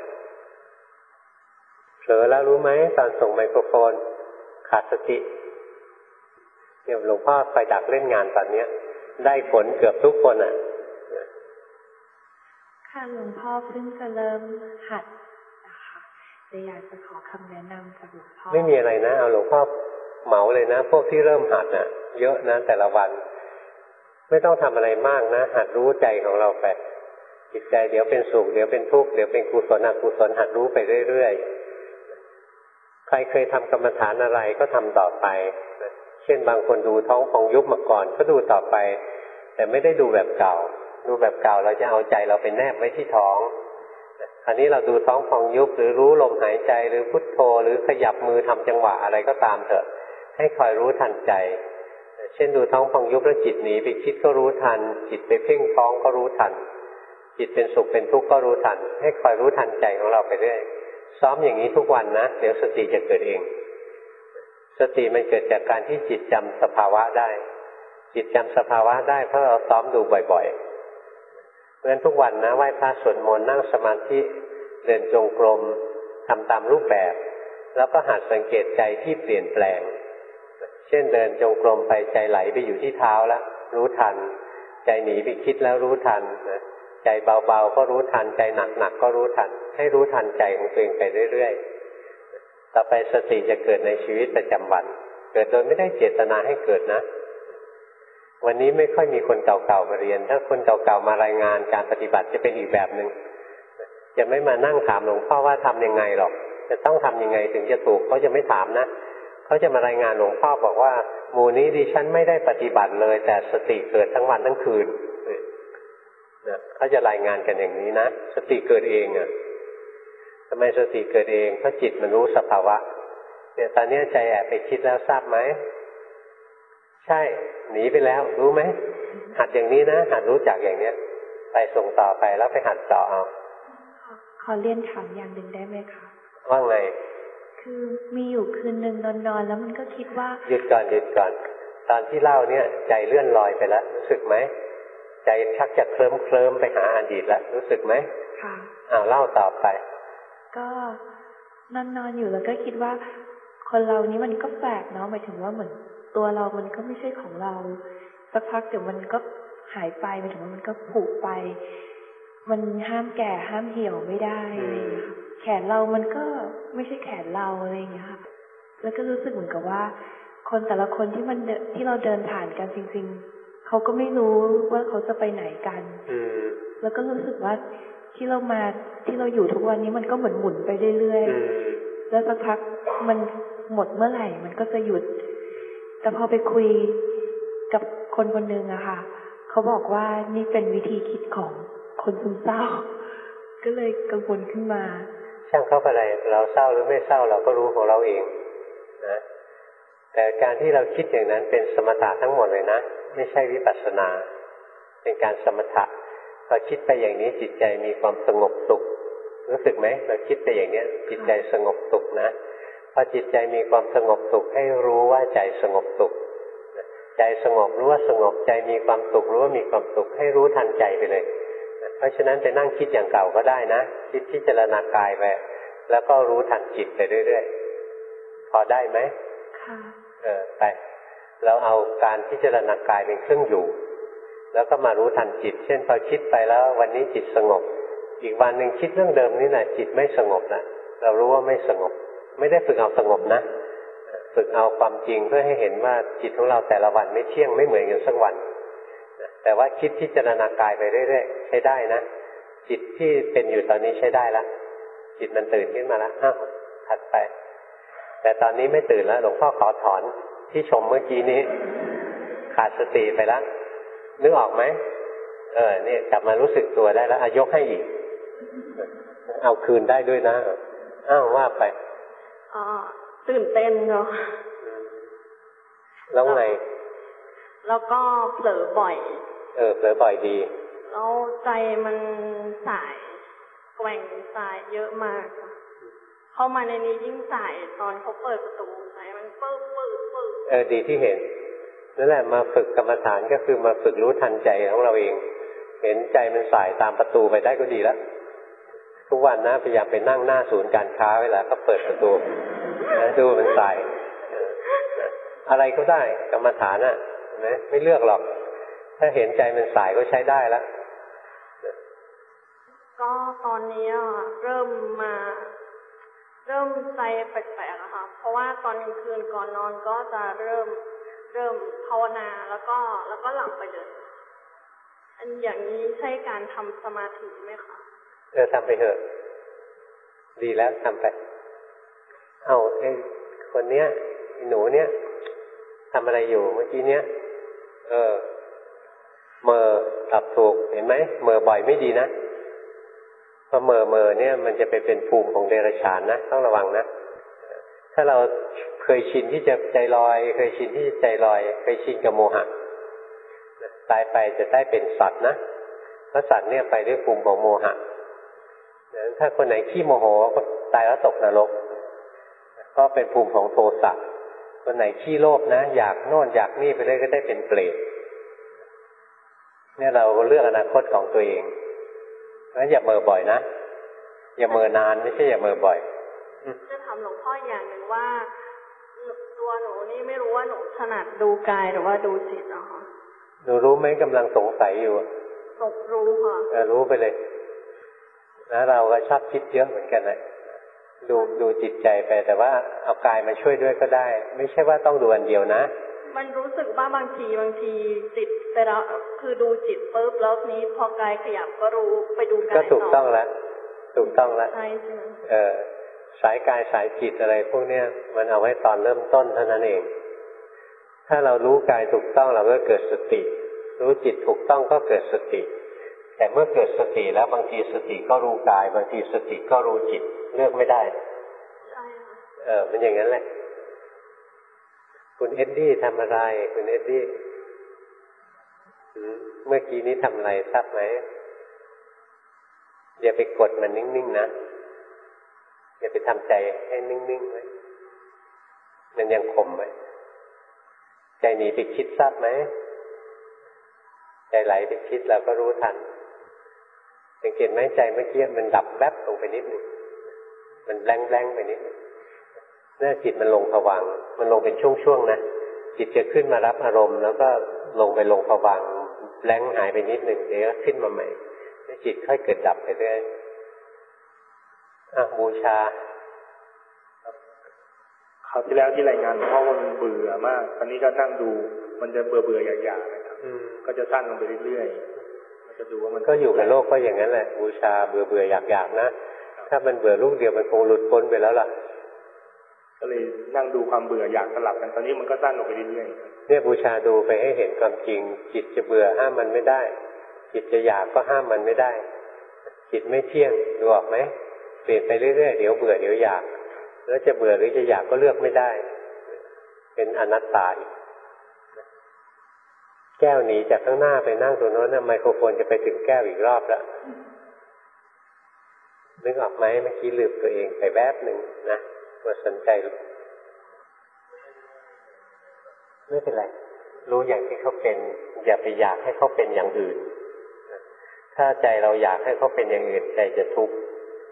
เผลอแล้วรู้ไหมตอนส่งไมโครโฟนขาดสติเนี่ยหลวงพ่อไปดักเล่นงานตอนนี้ได้ผลเกือบทุกคนอ่ะค่ะหลวงพ่อเพิ่งจะเริ่มหัดนะคะเลยอยากจะขอคำแนะนำจากหลวงพ่อไม่มีอะไรนะเอาหลวงพ่อเหมาเลยนะพวกที่เริ่มหัดน่ะเยอะนะแต่ละวันไม่ต้องทำอะไรมากนะหัดรู้ใจของเราไปจิตใจเดี๋ยวเป็นสุขเดี๋ยวเป็นทุกข์เดี๋ยวเป็นกุศลอกุศลหัดรู้ไปเรื่อยๆใครเคยทำกรรมฐานอะไรก็ทำต่อไปเช่นบางคนดูท้องพองยุบมาก่อนก็ดูต่อไปแต่ไม่ได้ดูแบบเก่าดูแบบเก่าเราจะเอาใจเราไปแนบไว้ที่ท้องคราวนี้เราดูท้องพองยุบหรือรู้ลมหายใจหรือพุทโธหรือขยับมือทำจังหวะอะไรก็ตามเถอะให้คอยรู้ทันใจเช่นดูท้องพองยุบแล้วจิตหนีไปคิดก็รู้ทันจิตไปเพ่งท้องก็รู้ทันจิตเป็นสุขเป็นทุกข์ก็รู้ทันให้คอยรู้ทันใจของเราไปเรื่อยซ้อมอย่างนี้ทุกวันนะเดี๋ยวสติจะเกิดเองสติมันเกิดจากการที่จิตจำสภาวะได้จิตจำสภาวะได้เพราะเราซ้อมดูบ่อยๆเพราะฉะนั้นทุกวันนะไหว้พระสวดมนต์นั่งสมาธิเดินจงกรมทำตามรูปแบบแล้วก็หัดสังเกตใจที่เปลี่ยนแปลงเช่นเดินจงกรมไปใจไหลไปอยู่ที่เท้าแล้วรู้ทันใจหนีไปคิดแล้วรู้ทันนะใจเบาๆก็รู้ทันใจหนักๆก็รู้ทันให้รู้ทันใจของตัวเองไปเรื่อยๆต่อไปสติจะเกิดในชีวิตประจำวันเกิดโดยไม่ได้เจตนาให้เกิดนะวันนี้ไม่ค่อยมีคนเก่าๆมาเรียนถ้าคนเก่าๆมารายงานการปฏิบัติจะเป็นอีกแบบหนึ่งจะไม่มานั่งถามหลวงพ่อว่าทำยังไงหรอกจะต้องทำยังไงถึงจะถูกเขาจะไม่ถามนะเขาจะมารายงานหลวงพ่อบอกว่าหมู่นี้ดิฉันไม่ได้ปฏิบัติเลยแต่สติเกิดทั้งวันทั้งคืนนะเขาจะรายงานกันอย่างนี้นะสติเกิดเองอ่ะทำไมสติเกิดเองเพราะจิตมันรู้สภาวะเนี่ยตอนนี้ใจแอบไปคิดแล้วทราบไหมใช่หนีไปแล้วรู้ไหมหัดอย่างนี้นะหัดรู้จักอย่างเนี้ยไปส่งต่อไปแล้วไปหัดต่อเอาขอเรียนถามอย่างหนึ่งได้ไหมคะว่าไงคือมีอยู่คืนหนึ่งนอนๆแล้วมันก็คิดว่าหยุดก่อนหยุดก่อนตอนที่เล่าเนี่ยใจเลื่อนลอยไปแล้วรู้สึกไหมใจชักจะเคลิ้มเคลิ้มไปหาอดีตแล้วรู้สึกไหมค่ะอ้าวเล่าต่อไปก็นอนนอนอยู่แล้วก็คิดว่าคนเรานี้มันก็แปลกเนาะหมายถึงว่าเหมือนตัวเรามันก็ไม่ใช่ของเราสักพักเดี๋ยวมันก็หายไปหมายถึงว่ามันก็ผุไปมันห้ามแก่ห้ามเหี่ยวไม่ได้อะไรอย่างเงี้ยค่ะแขนเรามันก็ไม่ใช่แขนเราอะไรอย่างเงี้ยค่ะแล้วก็รู้สึกเหมือนกับว่าคนแต่ละคนที่มันที่เราเดินผ่านกันจริงๆเขาก็ไม่รู้ว่าเขาจะไปไหนกันแล้วก็รู้สึกว่าที่เรามาที่เราอยู่ทุกวันนี้มันก็เหมือนหมุนไปเรื่อยๆแล้วสักพักมันหมดเมื่อไหร่มันก็จะหยุดแต่พอไปคุยกับคนคนหนึ่งอะค่ะเขาบอกว่านี่เป็นวิธีคิดของคนซึมเศร้าก็เลยกังวลขึ้นมาช่างเขาไปอะไรเราเศร้าหรือไม่เศร้าเราก็รู้ของเราเองนะแต่การที่เราคิดอย่างนั้นเป็นสมถะทั้งหมดเลยนะไม่ใช่วิปัสสนาเป็นการสมถะพอคิดไปอย่างนี้จิตใจมีความสงบสุขรู้สึกไหมเราคิดไปอย่างนี้จิตใจสงบสุขนะพอจิตใจมีความสงบสุขให้รู้ว่าใจสงบสุขใจสงบรู้ว่าสงบใจมีความสุขรู้ว่ามีความสุขให้รู้ทันใจไปเลยเพราะฉะนั้นไปนั่งคิดอย่างเก่าก็ได้นะคิดพิจารณากายไปแล้วก็รู้ทันจิตไปเรื่อยๆพอได้ไหมค่ะเออไปเราเอาการพิจารณากายเป็นเครื่องอยู่แล้วก็มารู้ทันจิตเช่นพอคิดไปแล้ววันนี้จิตสงบอีกวันหนึ่งคิดเรื่องเดิมนี่แหละจิตไม่สงบนะเรารู้ว่าไม่สงบไม่ได้ฝึกเอาสงบนะฝึกเอาความจริงเพื่อให้เห็นว่าจิตของเราแต่ละวันไม่เที่ยงไม่เหมือนกันสักวันแต่ว่าคิดพิจารณากายไปเรื่อยๆใช้ได้นะจิตที่เป็นอยู่ตอนนี้ใช้ได้ละจิตมันตื่นขึ้นมาแล้วอ้าวถัดไปแต่ตอนนี้ไม่ตื่นแล้วหลวงพ่อขอถอนที่ชมเมื่อกี้นี้ขาดสติไปแล้วนึกออกไหมเออเนี่ยกลับมารู้สึกตัวได้แล้วยกให้อีกเอาคืนได้ด้วยนะอ้าวว่าไปอ๋อตื่นเต้นเนาะแล้วไงแล้วก็เผลอบ่อยเออเผลอบ่อยดีแล้วใจมันสายแกว่งสายเยอะมากเข้ามาในนี้ยิ่งสายตอนเขาเปิดประตูใจมันปื้อปื้อปื้อเออดีที่เห็นนั่นแหละมาฝึกกรรมฐานก็คือมาฝึกรู้ทันใจของเราเองเห็นใจมันสายตามประตูไปได้ก็ดีแล้วทุกวันนะพยายามไปนั่งหน้าศูนย์การค้าเวลาเขาเปิดประตูนะดูมันสายอะไรก็ได้กรรมฐานอ่ะนะไม่เลือกหรอกถ้าเห็นใจมันสายก็ใช้ได้แล้วก็ตอนนี้เริ่มมาเริ่มใจแปลกๆอะค่ะเพราะว่าตอนกลางคืนก่อนนอนก็จะเริ่มเริ่มภาวนาแล้วก็แล้วก็หลับไปเลยอันอย่างนี้ใช่การทำสมาธิไหมคะเออทำไปเถอะดีแล้วทำไปเอาไอ้คนเนี้ยไอ้หนูเนี้ยทำอะไรอยู่เมื่อกี้เนี้ยเออเมอตอบถูกเห็นไหมเมอบ่อยไม่ดีนะพอเมอเมอเนี่ยมันจะไปเป็นภูมิของเดรัจฉานนะต้องระวังนะถ้าเราเคยชินที่จะใจลอยเคยชินที่จะใจลอยเคยชินกับโมหะตายไปจะได้เป็นสัตว์นะเพราะสัตว์เนี่ยไปด้วยภูมิของโมหะถ้าคนไหนขี้โมโหก็ตายแล้วตกนรกก็เป็นภูมิของโทสะคนไหนขี้โลภนะอยากโน่นอยากนี่ไปเลยก็ได้เป็นเปรตเนี่ยเราเลือกอนาคตของตัวเองเพราะฉะนั้นอย่าเมอบ่อยนะอย่าเมอนานไม่ใช่อย่าเมอบ่อยจะถามหลวงพ่ออย่างหนึ่งว่าตัวหนูนี่ไม่รู้ว่าหนูถนัดดูกายหรือว่าดูจิตนะคะหนูรู้ไหมกำลังสงสัยอยู่ตกรู้ค่ะเออรู้ไปเลยนะเราก็ชอบคิดเยอะเหมือนกันเลยดูดูจิตใจไปแต่ว่าเอากายมาช่วยด้วยก็ได้ไม่ใช่ว่าต้องดูอันเดียวนะมันรู้สึกว่าบางทีบางทีจิตไปแล้วคือดูจิตปุ๊บแล้วนี้พอกายขยับก็รู้ไปดูกายก็ถูกต้องแล้วถูกต้องแล้วใช่ใช่ไหมเออสายกายสายจิตอะไรพวกเนี้ยมันเอาไว้ตอนเริ่มต้นเท่านั้นเองถ้าเรารู้กายถูกต้องเราก็เกิดสติรู้จิตถูกต้องก็เกิดสติแต่เมื่อเกิดสติแล้วบางทีสติก็รู้กายบางทีสติก็รู้จิตเลือกไม่ได้ใช่ค่ะเออมันอย่างนั้นแหละคุณเอ็ดดี้ทำอะไรคุณเอ็ดดี้เมื่อกี้นี้ทำอะไรทราบไหมอย่าไปกดมันนิ่งๆนะอย่าไปทำใจให้นิ่งๆไว้มันยังข่มไว้ใจหนีไปคิดทราบไหมใจไหลไปคิดเราก็รู้ทันสังเกตไหมใจเมื่อกี้มันดับแวบลงไปนิดนึงมันแบงๆไปนิดเนี่ยจิตมันลงภวังค์มันลงเป็นช่วงๆนะจิตจะขึ้นมารับอารมณ์แล้วก็ลงไปลงภวังค์แบงหายไปนิดหนึ่งเดี๋ยวขึ้นมาใหม่จิตค่อยเกิดดับไปเรื่อยอ่ะบูชาคราวที่แล้วที่รายงานเพราะว่ามันเบื่อมากตอนนี้ก็นั่งดูมันจะเบื่อเบื่ออยากๆนะครับก็จะสั้นลงไปเรื่อยๆมันจะดูว่ามันก็อยู่กับโลกก็อย่างนั้นแหละบูชาเบื่อเบื่ออยากๆนะถ้ามันเบื่อลูกเดียวมันคงหลุดพ้นไปแล้วล่ะก็เลยนั่งดูความเบื่ออยากสลับกันตอนนี้มันก็สั้นลงไปเรื่อยๆเนี่ยบูชาดูไปให้เห็นความจริงจิตจะเบื่อห้ามมันไม่ได้จิตจะอยากก็ห้ามมันไม่ได้จิตไม่เที่ยงดูออกไหมเปลี่ยนไปเรื่อยๆเดี๋ยวเบื่อเดี๋ยวอยากแล้วจะเบื่อหรือจะอยากก็เลือกไม่ได้เป็นอนัตตาอีกแก้วหนีจากข้างหน้าไปนั่งตรงโน้นนะไมโครโฟนจะไปถึงแก้วอีกรอบแล้วนึกออกไหมเมื่อกี้ลืมตัวเองไปแวบหนึ่งนะมาสนใจไม่เป็นไรรู้อย่างที่เขาเป็นอย่าไปอยากให้เขาเป็นอย่างอื่นถ้าใจเราอยากให้เขาเป็นอย่างอื่นใจจะทุกข์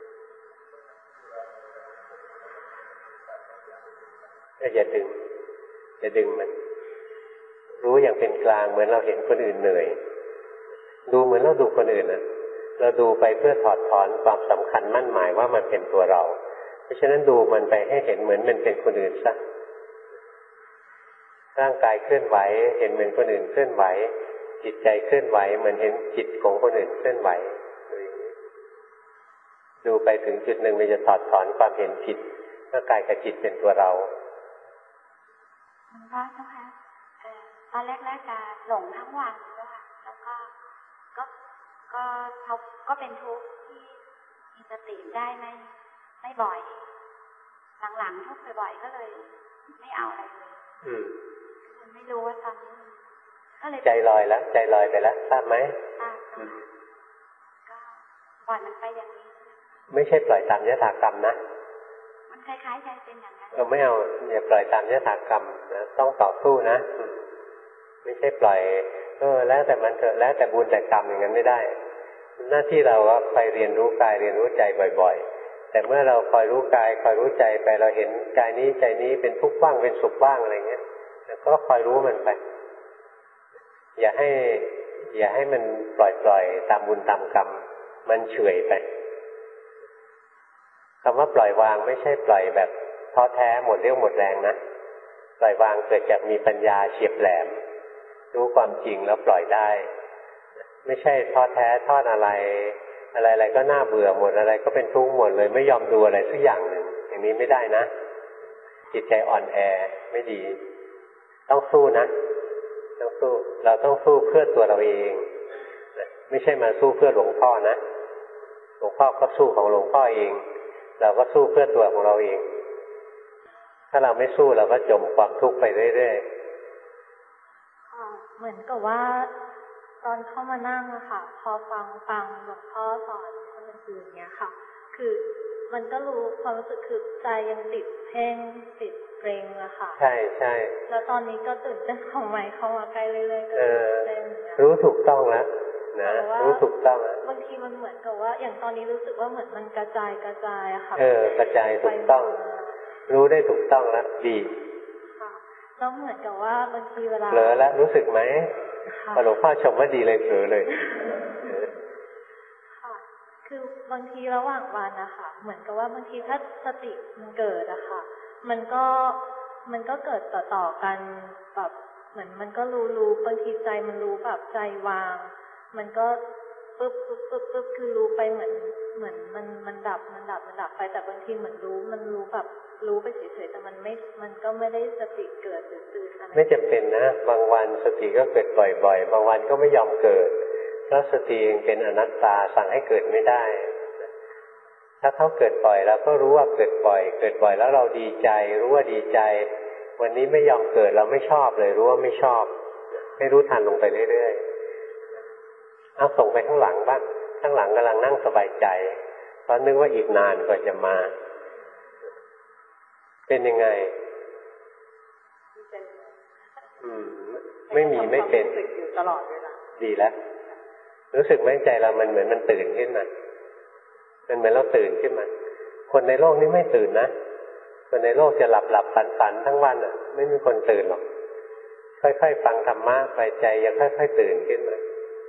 อย่าดึงอย่าดึงมันรู้อย่างเป็นกลางเหมือนเราเห็นคนอื่นเหนื่อยดูเหมือนเราดูคนอื่นนะเราดูไปเพื่อถอดถอนความสำคัญมั่นหมายว่ามันเป็นตัวเราเพราะฉะนั้นดูมันไปให้เห็นเหมือนมันเป็นคนอื่นซะร่างกายเคลื่อนไหวเห็นเหมือนคนอื่นเคลื่อนไหวจิตใจเคลื่อนไหวเหมือนเห็นจิตของคนอื่นเคลื่อนไหวดูไปถึงจุดหนึ่งมันจะถอดถอนความเห็นผิดร่างกายกับจิตเป็นตัวเราคุณพ่อเจ้าค่ะตอนแรกๆจะหลงทั้งวันเจ้าค่ะแล้วก็ก็ก็เขาก็เป็นทุกข์ที่มีสติได้ไม่ไม่บ่อยหลังๆทุกข์บ่อยๆก็เลยไม่เอาอะไรเลยคือไม่รู้ว่าตอนนี้ก็เลยใจลอยแล้วใจลอยไปแล้วทราบไหมทราบก็ปล่อยมันไปอย่างนี้ไม่ใช่ปล่อยตามยถากรรมนะมันคล้ายๆใจเป็นอย่างนั้นเออไม่เอาอย่าปล่อยตามยถากรรมนะต้องต่อสู้นะไม่ใช่ปล่อยเออแล้วแต่มันเถอะแล้วแต่บุญแต่กรรมอย่างนั้นไม่ได้หน้าที่เราก็ไปเรียนรู้กายเรียนรู้ใจบ่อยๆแต่เมื่อเราคอยรู้กายคอยรู้ใจไปเราเห็นกายนี้ใจนี้เป็นทุกข์บ้างเป็นสุขบ้างอะไรเงี้ยแล้วก็คอยรู้มันไปอย่าให้อย่าให้มันปล่อยปล่อยตามบุญตามกรรมมันเฉยไปคำว่าปล่อยวางไม่ใช่ปล่อยแบบท้อแท้หมดเรี่ยวหมดแรงนะปล่อยวางเกิดจากมีปัญญาเฉียบแหลมรู้ความจริงแล้วปล่อยได้ไม่ใช่ท้อแท้ทอดอะไรอะไรๆก็น่าเบื่อหมดอะไรก็เป็นทุกข์หมดเลยไม่ยอมดูอะไรสักอย่างหนึ่งอย่างนี้ไม่ได้นะจิตใจอ่อนแอไม่ดีต้องสู้นะต้องสู้เราต้องสู้เพื่อตัวเราเองไม่ใช่มาสู้เพื่อหลวงพ่อนะหลวงพ่อก็สู้ของหลวงพ่อเองเราก็สู้เพื่อตัวของเราเองถ้าเราไม่สู้เราก็จมความทุกข์ไปเรื่อยๆเหมือนกับว่าตอนเข้ามานั่งอะค่ะพอฟังฟังหลวงพ่อสอนคนอื่นๆเนี้ยค่ะคือมันก็รู้ความรู้สึกคือใจยังติดเพ่งติดเกรงอะค่ะใช่ใช่แล้วตอนนี้ก็ตื่นเต้นของใหม่เข้ามาใกล้เรื่อยๆก็ตื่นเต้นรู้ถูกต้องแล้วนะรู้ถูกต้องแล้วบางทีมันเหมือนกับว่าอย่างตอนนี้รู้สึกว่าเหมือนมันกระจายกระจายอะค่ะเออกระจายถูกต้องรู้ได้ถูกต้องแล้วดีค่ะแล้วเหมือนกับว่าบางทีเวลาเผลอแล้วรู้สึกไหมหลวงพ่อชมว่าดีเลยเผลอเลยค่ะคือบางทีระหว่างวันนะคะเหมือนกับว่าบางทีถ้าสติมันเกิดอะค่ะมันก็มันก็เกิดต่อๆกันแบบเหมือนมันก็รู้รู้บางทีใจมันรู้แบบใจวางมันก็ปึ๊บปึ๊บปึ๊บปึ๊บคือรู้ไปเหมือนเหมือนมันมันดับมันดับมันดับไปแต่บางทีเหมือนรู้มันรู้แบบรู้ไปเฉยๆแต่มันไม่มันก็ไม่ได้สติเกิดหรือตื่นอะไรไม่จำเป็นนะบางวันสติก็เกิดบ่อยๆบางวันก็ไม่ยอมเกิดเพราะสติเองเป็นอนัตตาสั่งให้เกิดไม่ได้ถ้าเขาเกิดบ่อยเราก็รู้ว่าเกิดบ่อยเกิดบ่อยแล้วเราดีใจรู้ว่าดีใจวันนี้ไม่ยอมเกิดเราไม่ชอบเลยรู้ว่าไม่ชอบให้รู้ทันลงไปเรื่อยๆเอาส่งไปข้างหลังบ้างข้างหลังกำลังนั่งสบายใจเพราะนึกว่าอีกนานกว่าจะมาเป็นยังไงอืมไม่มีไม่เป็นตลอดเวลาดีแล้วรู้สึกไหมใจเรามันเหมือนมันตื่นขึ้นมามันเหมือนเราตื่นขึ้นมาคนในโลกนี้ไม่ตื่นนะคนในโลกจะหลับหลับฝันฝันทั้งวันอ่ะไม่มีคนตื่นหรอกค่อยๆฟังธรรมะไปใจยังค่อยๆตื่นขึ้นมา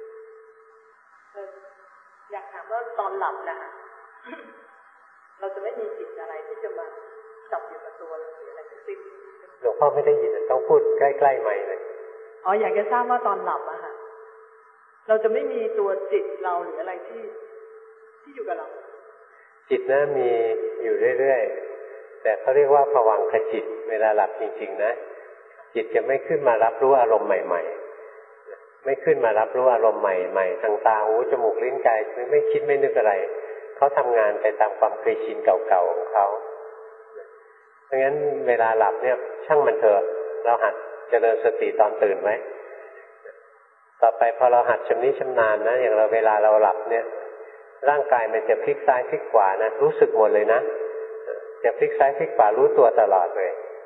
อยากถามว่าตอนหลับนะเราจะไม่มีจิตอะไรที่จะมาจับอยู่กับตัวหรืออะไรทั้งสิ้นหลวงพ่อไม่ได้ยินต้องพูดใกล้ๆไมค์เลยอ๋ออยากจะทราบว่าตอนหลับอะค่ะเราจะไม่มีตัวจิตเราหรืออะไรที่ที่อยู่กับเราจิตนะมีอยู่เรื่อยๆแต่เขาเรียกว่าภวังคจิตเวลาหลับจริงๆนะจิตจะไม่ขึ้นมารับรู้อารมณ์ใหม่ๆไม่ขึ้นมารับรู้อารมณ์ใหม่ๆทางตาหูจมูกลิ้นกายไม่คิดไม่นึกอะไรเขาทำงานไปตามความเคยชินเก่าๆของเขาเพราะงั้นเวลาหลับเนี่ยช่างมันเถอะเราหัดเจริญสติตอนตื่นไหมต่อไปพอเราหัดชำนิชำนาญนะอย่างเราเวลาเราหลับเนี่ยร่างกายมันจะพลิกซ้ายพลิกขวานะรู้สึกหมดเลยนะจะพลิกซ้ายพลิกขวารู้ตัวตลอดเลย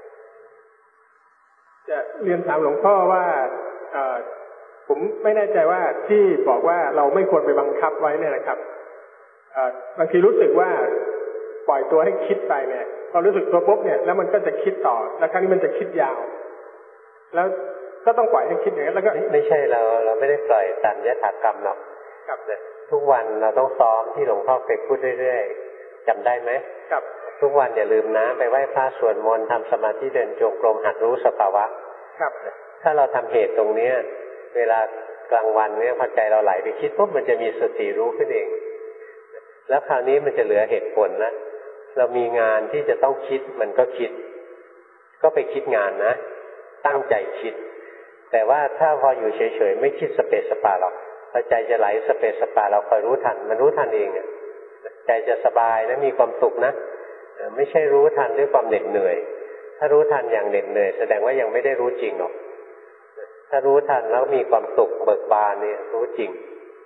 จะเรียนถามหลวงพ่อว่าผมไม่แน่ใจว่าที่บอกว่าเราไม่ควรไปบังคับไว้เนี่ยนะครับบางทีรู้สึกว่าปล่อยตัวให้คิดไปเนี่ยพอรู้สึกตัวปุ๊บเนี่ยแล้วมันก็จะคิดต่อแล้วครั้งนี้มันจะคิดยาวแล้วก็ต้องปล่อยให้คิดอย่างนั้นแล้วก็ไม่ใช่เราเราไม่ได้ปล่อยตามยถากรรมหรอกครับทุกวันเราต้องซ้อมที่หลวงพ่อเคยพูดเรื่อยๆจำได้ไหมครับทุกวันอย่าลืมนะไปไหว้พระสวดมนต์ทำสมาธิเดินจงกรมหัดรู้สภาวะครับถ้าเราทำเหตุตรงเนี้ยเวลากลางวันเนี่ยพอใจเราไหลไปคิดปุ๊บมันจะมีสติรู้ขึ้นเองแล้วคราวนี้มันจะเหลือเหตุผลนะเรามีงานที่จะต้องคิดมันก็คิดก็ไปคิดงานนะตั้งใจคิดแต่ว่าถ้าพออยู่เฉยๆไม่คิดสเปสสปาหรอกพอใจจะไหลสเปสสปาเราคอยรู้ทันมันรู้ทันเองอ่ะใจจะสบายนะมีความสุขนะไม่ใช่รู้ทันด้วยความเหน็ดเหนื่อยถ้ารู้ทันอย่างเหน็ดเหนื่อยแสดงว่ายังไม่ได้รู้จริงหรอกถ้ารู้ทันแล้วมีความสุขเบิกบานเนี่ยรู้จริง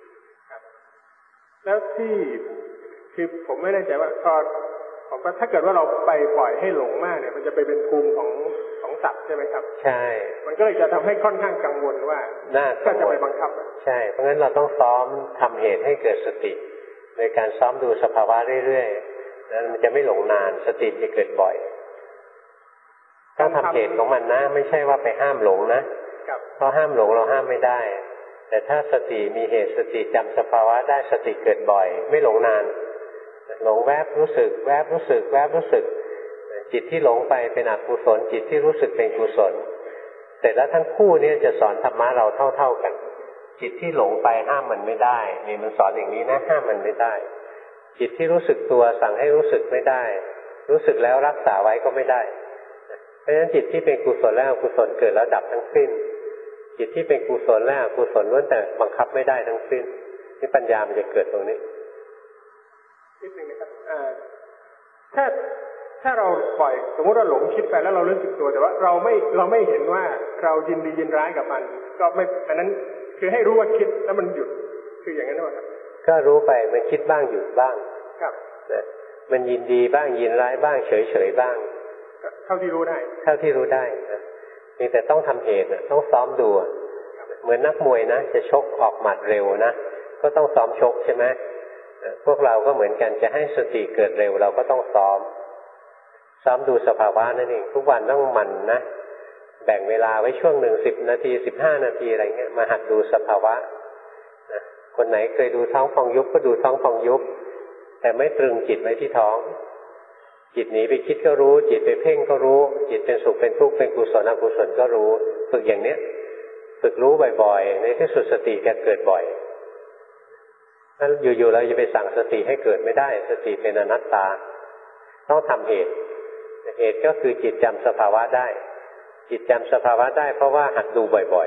แล้วที่คือผมไม่แน่ใจว่าพอผมว่าถ้าเกิดว่าเราไปปล่อยให้หลงมากเนี่ยมันจะไปเป็นภูมิของของสัตว์ใช่ไหมครับใช่มันก็เลยจะทำให้ค่อนข้างกังวลว่าก็จะไปบังคับใช่เพราะงั้นเราต้องซ้อมทำเหตุให้เกิดสติโดยการซ้อมดูสภาวะเรื่อยๆแล้วมันจะไม่หลงนานสติจะเกิดบ่อยต้องทำเหตุของมันนะไม่ใช่ว่าไปห้ามหลงนะเพราะห้ามหลงเราห้ามไม่ได้แต่ถ้าสติมีเหตุสติจำสภาวะได้สติเกิดบ่อยไม่หลงนานหลงแวบรู้สึกแวบรู้สึกแวบรู้สึกจิตที่หลงไปเป็นอกุศลจิตที่รู้สึกเป็นกุศลเสร็จแล้วทั้งคู่นี้จะสอนธรรมะเราเท่าๆกันจิตที่หลงไปห้ามมันไม่ได้นี่มันสอนอย่างนี้นะห้ามมันไม่ได้จิตที่รู้สึกตัวสั่งให้รู้สึกไม่ได้รู้สึกแล้วรักษาไว้ก็ไม่ได้เพราะฉะนั้นจิตที่เป็นกุศลและอกุศลเกิดแล้วดับทั้งสิ้นจิตที่เป็นกุศลและอกุศลล้วนแต่บังคับไม่ได้ทั้งสิ้นที่ปัญญามันจะเกิดตรงนี้นิดนึงนะครับถ้าถ้าเราปล่อยสมมติเราหลงคิดไปแล้วเรารู้สึกตัวแต่ว่าเราไม่เราไม่เห็นว่าเรายินดียินร้ายกับมันก็ไม่อันนั้นคือให้รู้ว่าคิดแล้วมันหยุดคืออย่างนั้นหรือเปล่าครับก็รู้ไปมันคิดบ้างหยุดบ้างครับนะมันยินดีบ้างยินร้ายบ้างเฉยเฉยบ้างเท่าที่รู้ได้เท่าที่รู้ได้นะนี่แต่ต้องทำเหตุนะต้องซ้อมดูเหมือนนักมวยนะจะชกออกหมัดเร็วนะก็ต้องซ้อมชกใช่ไหมพวกเราก็เหมือนกันจะให้สติเกิดเร็วเราก็ต้องซ้อมซ้อมดูสภาวะนั่นเองทุกวันต้องหมั่นนะแบ่งเวลาไว้ช่วงหนึ่งสิบนาทีสิบห้านาทีอะไรเงี้ยมาหัดดูสภาวะนะคนไหนเคยดูท้องพองยุบก็ดูท้องพองยุบแต่ไม่ตรึงจิตไว้ที่ท้องจิตหนีไปคิดก็รู้จิตไปเพ่งก็รู้จิตเป็นสุขเป็นทุกข์เป็นกุศลอกุศลก็รู้ฝึกอย่างเนี้ยฝึกรู้บ่อยๆในที่สุดสติจะเกิดบ่อยถ้าอยู่ๆเราจะไปสั่งสติให้เกิดไม่ได้สติเป็นอนัตตาต้องทำเหตุเหตุก็คือจิตจำสภาวะได้จิตจำสภาวะได้เพราะว่าหัดดูบ่อย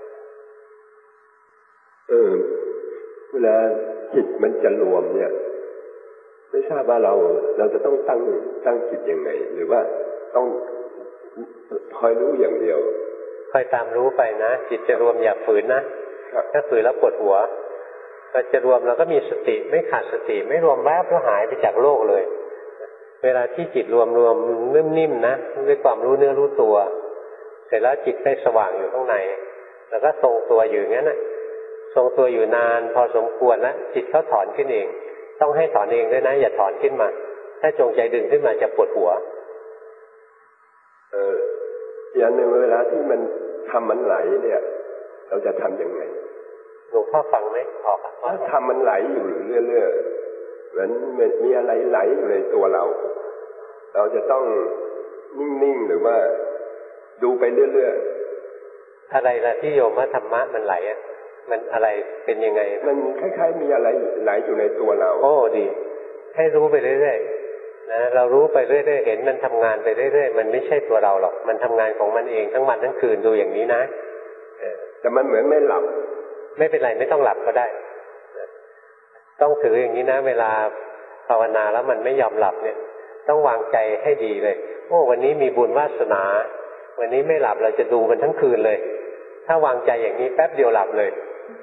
ๆเออเวลาจิตมันจะรวมเนี่ยไม่ทราบว่าเราเราจะต้องตั้งตั้งจิตยังไงหรือว่าต้องคอยรู้อย่างเดียวคอยตามรู้ไปนะจิตจะรวมอย่าฝืนนะถ้าฝืนแล้วปวดหัวพอจะรวมเราก็มีสติไม่ขาดสติไม่รวมแวบแล้วหายไปจากโลกเลยเวลาที่จิตรวมรวมนิ่มๆนะด้วยความรู้เนื้อรู้ตัวเสร็จแล้วจิตได้สว่างอยู่ข้างในแล้วก็ทรงตัวอยู่งั้นนะทรงตัวอยู่นานพอสมควรแล้วจิตเขาถอนขึ้นเองต้องให้ถอนเองด้วยนะอย่าถอนขึ้นมาถ้าจงใจดึงขึ้นมาจะปวดหัวเอออย่างในเวลาที่มันทำมันไหลเนี่ยเราจะทำยังไงหลวงพ่อฟังไหมออกถ้าทำมันไหลอยู่เรื่อยๆเหมือนมีอะไรไหลอยู่ในตัวเราเราจะต้องนิ่งๆหรือว่าดูไปเรื่อยๆอะไรล่ะที่โยมว่าธรรมะมันไหลอ่ะมันอะไรเป็นยังไงมันคล้ายๆมีอะไรไหลอยู่ในตัวเราโอ้ดีให้รู้ไปเรื่อยๆนะเรารู้ไปเรื่อยๆเห็นมันทำงานไปเรื่อยๆมันไม่ใช่ตัวเราหรอกมันทำงานของมันเองทั้งวันทั้งคืนดูอย่างนี้นะแต่มันเหมือนไม่หลับไม่เป็นไรไม่ต้องหลับก็ได้ต้องถืออย่างนี้นะเวลาภาวนาแล้วมันไม่ยอมหลับเนี่ยต้องวางใจให้ดีเลยโอ้วันนี้มีบุญวาสนาวันนี้ไม่หลับเราจะดูมันทั้งคืนเลยถ้าวางใจอย่างนี้แป๊บเดียวหลับเลย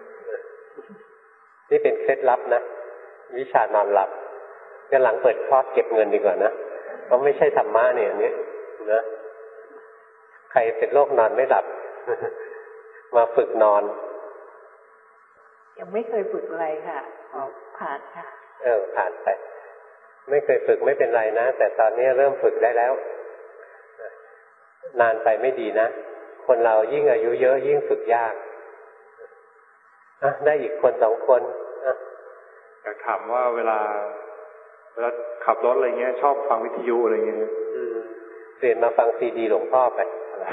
นี่เป็นเคล็ดลับนะวิชานอนหลับกันหลังเปิดคอร์สเก็บเงินดีกว่านะเพราะไม่ใช่ธรรมะเนี่ยนี่นะใครเป็นโรคนอนไม่หลับ มาฝึกนอนยังไม่เคยฝึกอะไรค่ะผ่านค่ะเออผ่านไปไม่เคยฝึกไม่เป็นไรนะแต่ตอนนี้เริ่มฝึกได้แล้วนานไปไม่ดีนะคนเรายิ่งอายุเยอะยิ่งฝึกยากอ่ะได้อีกคนสองคนอ่ะอยากถามว่าเวลาเวลาขับรถอะไรเงี้ยชอบฟังวิทยุอะไรเงี้ยอืมเปลี่ยนมาฟังซีดีหลวงพ่อไป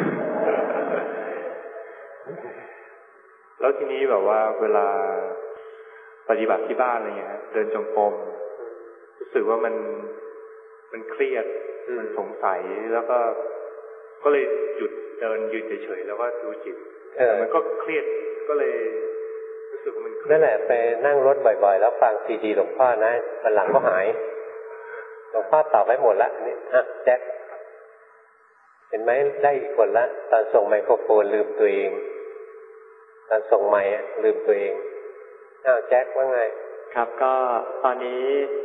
แล้วทีนี้แบบว่าเวลาปฏิบัติที่บ้านอะไรเงี้ยเดินจงกรมรู้สึกว่ามันมันเครียดมันสงสัยแล้วก็ก็เลยหยุดเดินยืนเฉยๆแล้วก็ดูจิตแต่มันก็เครียดก็เลยรู้สึกว่ามันนั่นแหละไปนั่งรถบ่อยๆแล้วฟังซีดีหลวงพ่อนะวันหลังก็หายหลวงพ่อตอบไว้หมดละนี่อ่ะแจ็คเห็นไหมได้อีกคนละตอนส่งไมโครโฟนลืมตัวเองตอนส่งไมค์ลืมตัวเองอ้าวแจ็คว่าไงครับก็ตอนนี้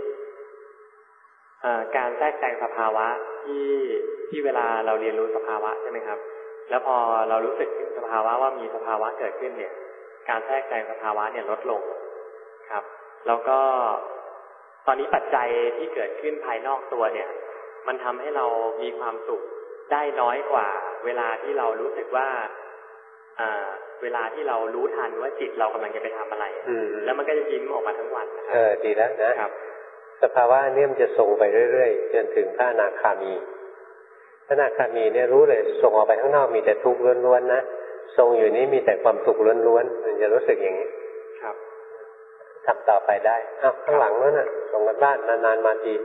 การแทรกแซงสภาวะที่ที่เวลาเราเรียนรู้สภาวะใช่ไหมครับแล้วพอเรารู้สึกถึงสภาวะว่ามีสภาวะเกิดขึ้นเนี่ยการแทรกแซงสภาวะเนี่ยลดลงครับแล้วก็ตอนนี้ปัจจัยที่เกิดขึ้นภายนอกตัวเนี่ยมันทำให้เรามีความสุขได้น้อยกว่าเวลาที่เรารู้สึกว่าอ่าเวลาที่เรารู้ทันว่าจิตเรากำลังจะไปทำอะไรแล้วมันก็จะยิ้มออกมาทั้งวันนะครับเออดีแล้วนะครับสภาวะเนี่ยมันจะส่งไปเรื่อยๆจนถึงพระอนาคามีพระอนาคามีเนี่ยรู้เลยส่งออกไปข้างนอกมีแต่ทุกข์ล้วนๆนะทรงอยู่นี้มีแต่ความสุขล้วนๆมันจะรู้สึกอย่างนี้ครับทำต่อไปได้อ้าวข้างหลังนั่นน่ะส่งกันบ้านนานๆมาที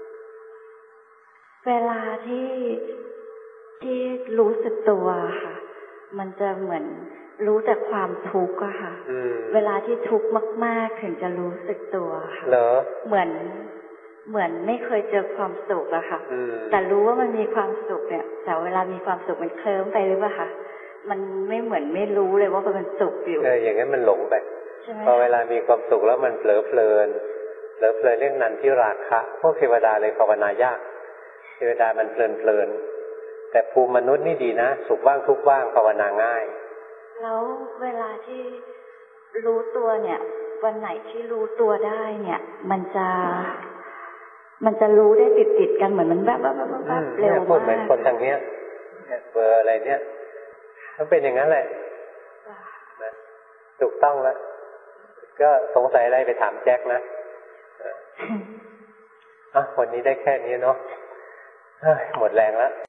เวลาที่ที่รู้สึกตัวค่ะมันจะเหมือนรู้แต่ความทุกข์อะค่ะเวลาที่ทุกข์มากๆถึงจะรู้สึกตัวค่ะเหรอเหมือนเหมือนไม่เคยเจอความสุขอะค่ะแต่รู้ว่ามันมีความสุขเนี่ยแต่เวลามีความสุขมันเคลิ้มไปหรือเปล่าคะมันไม่เหมือนไม่รู้เลยว่ามันสุขอยู่เอออย่างนั้นมันหลงไปพอเวลามีความสุขแล้วมันเผลอเพลินเผลอเพลินเรื่องนันทิราคะพวกเทวดาเลยภาวนายากเทวดามันเพลินเพลินแต่ภูมิมนุษย์นี่ดีนะสุขว่างทุกข์ว่างภาวนาง่ายแล้วเวลาที่รู้ตัวเนี่ยวันไหนที่รู้ตัวได้เนี่ยมันจะมันจะรู้ได้ติดติดกันเหมือนมันแบบแบบแบบเร็วมากพูดเหมือนคนทางเนี้ยเบอร์อะไรเนี้ยมันเป็นอย่างนั้นแหละถูกต้องแล้วก็สงสัยอะไรไปถามแจ็คนะอ่ะวันนี้ได้แค่นี้เนาะหมดแรงแล้ว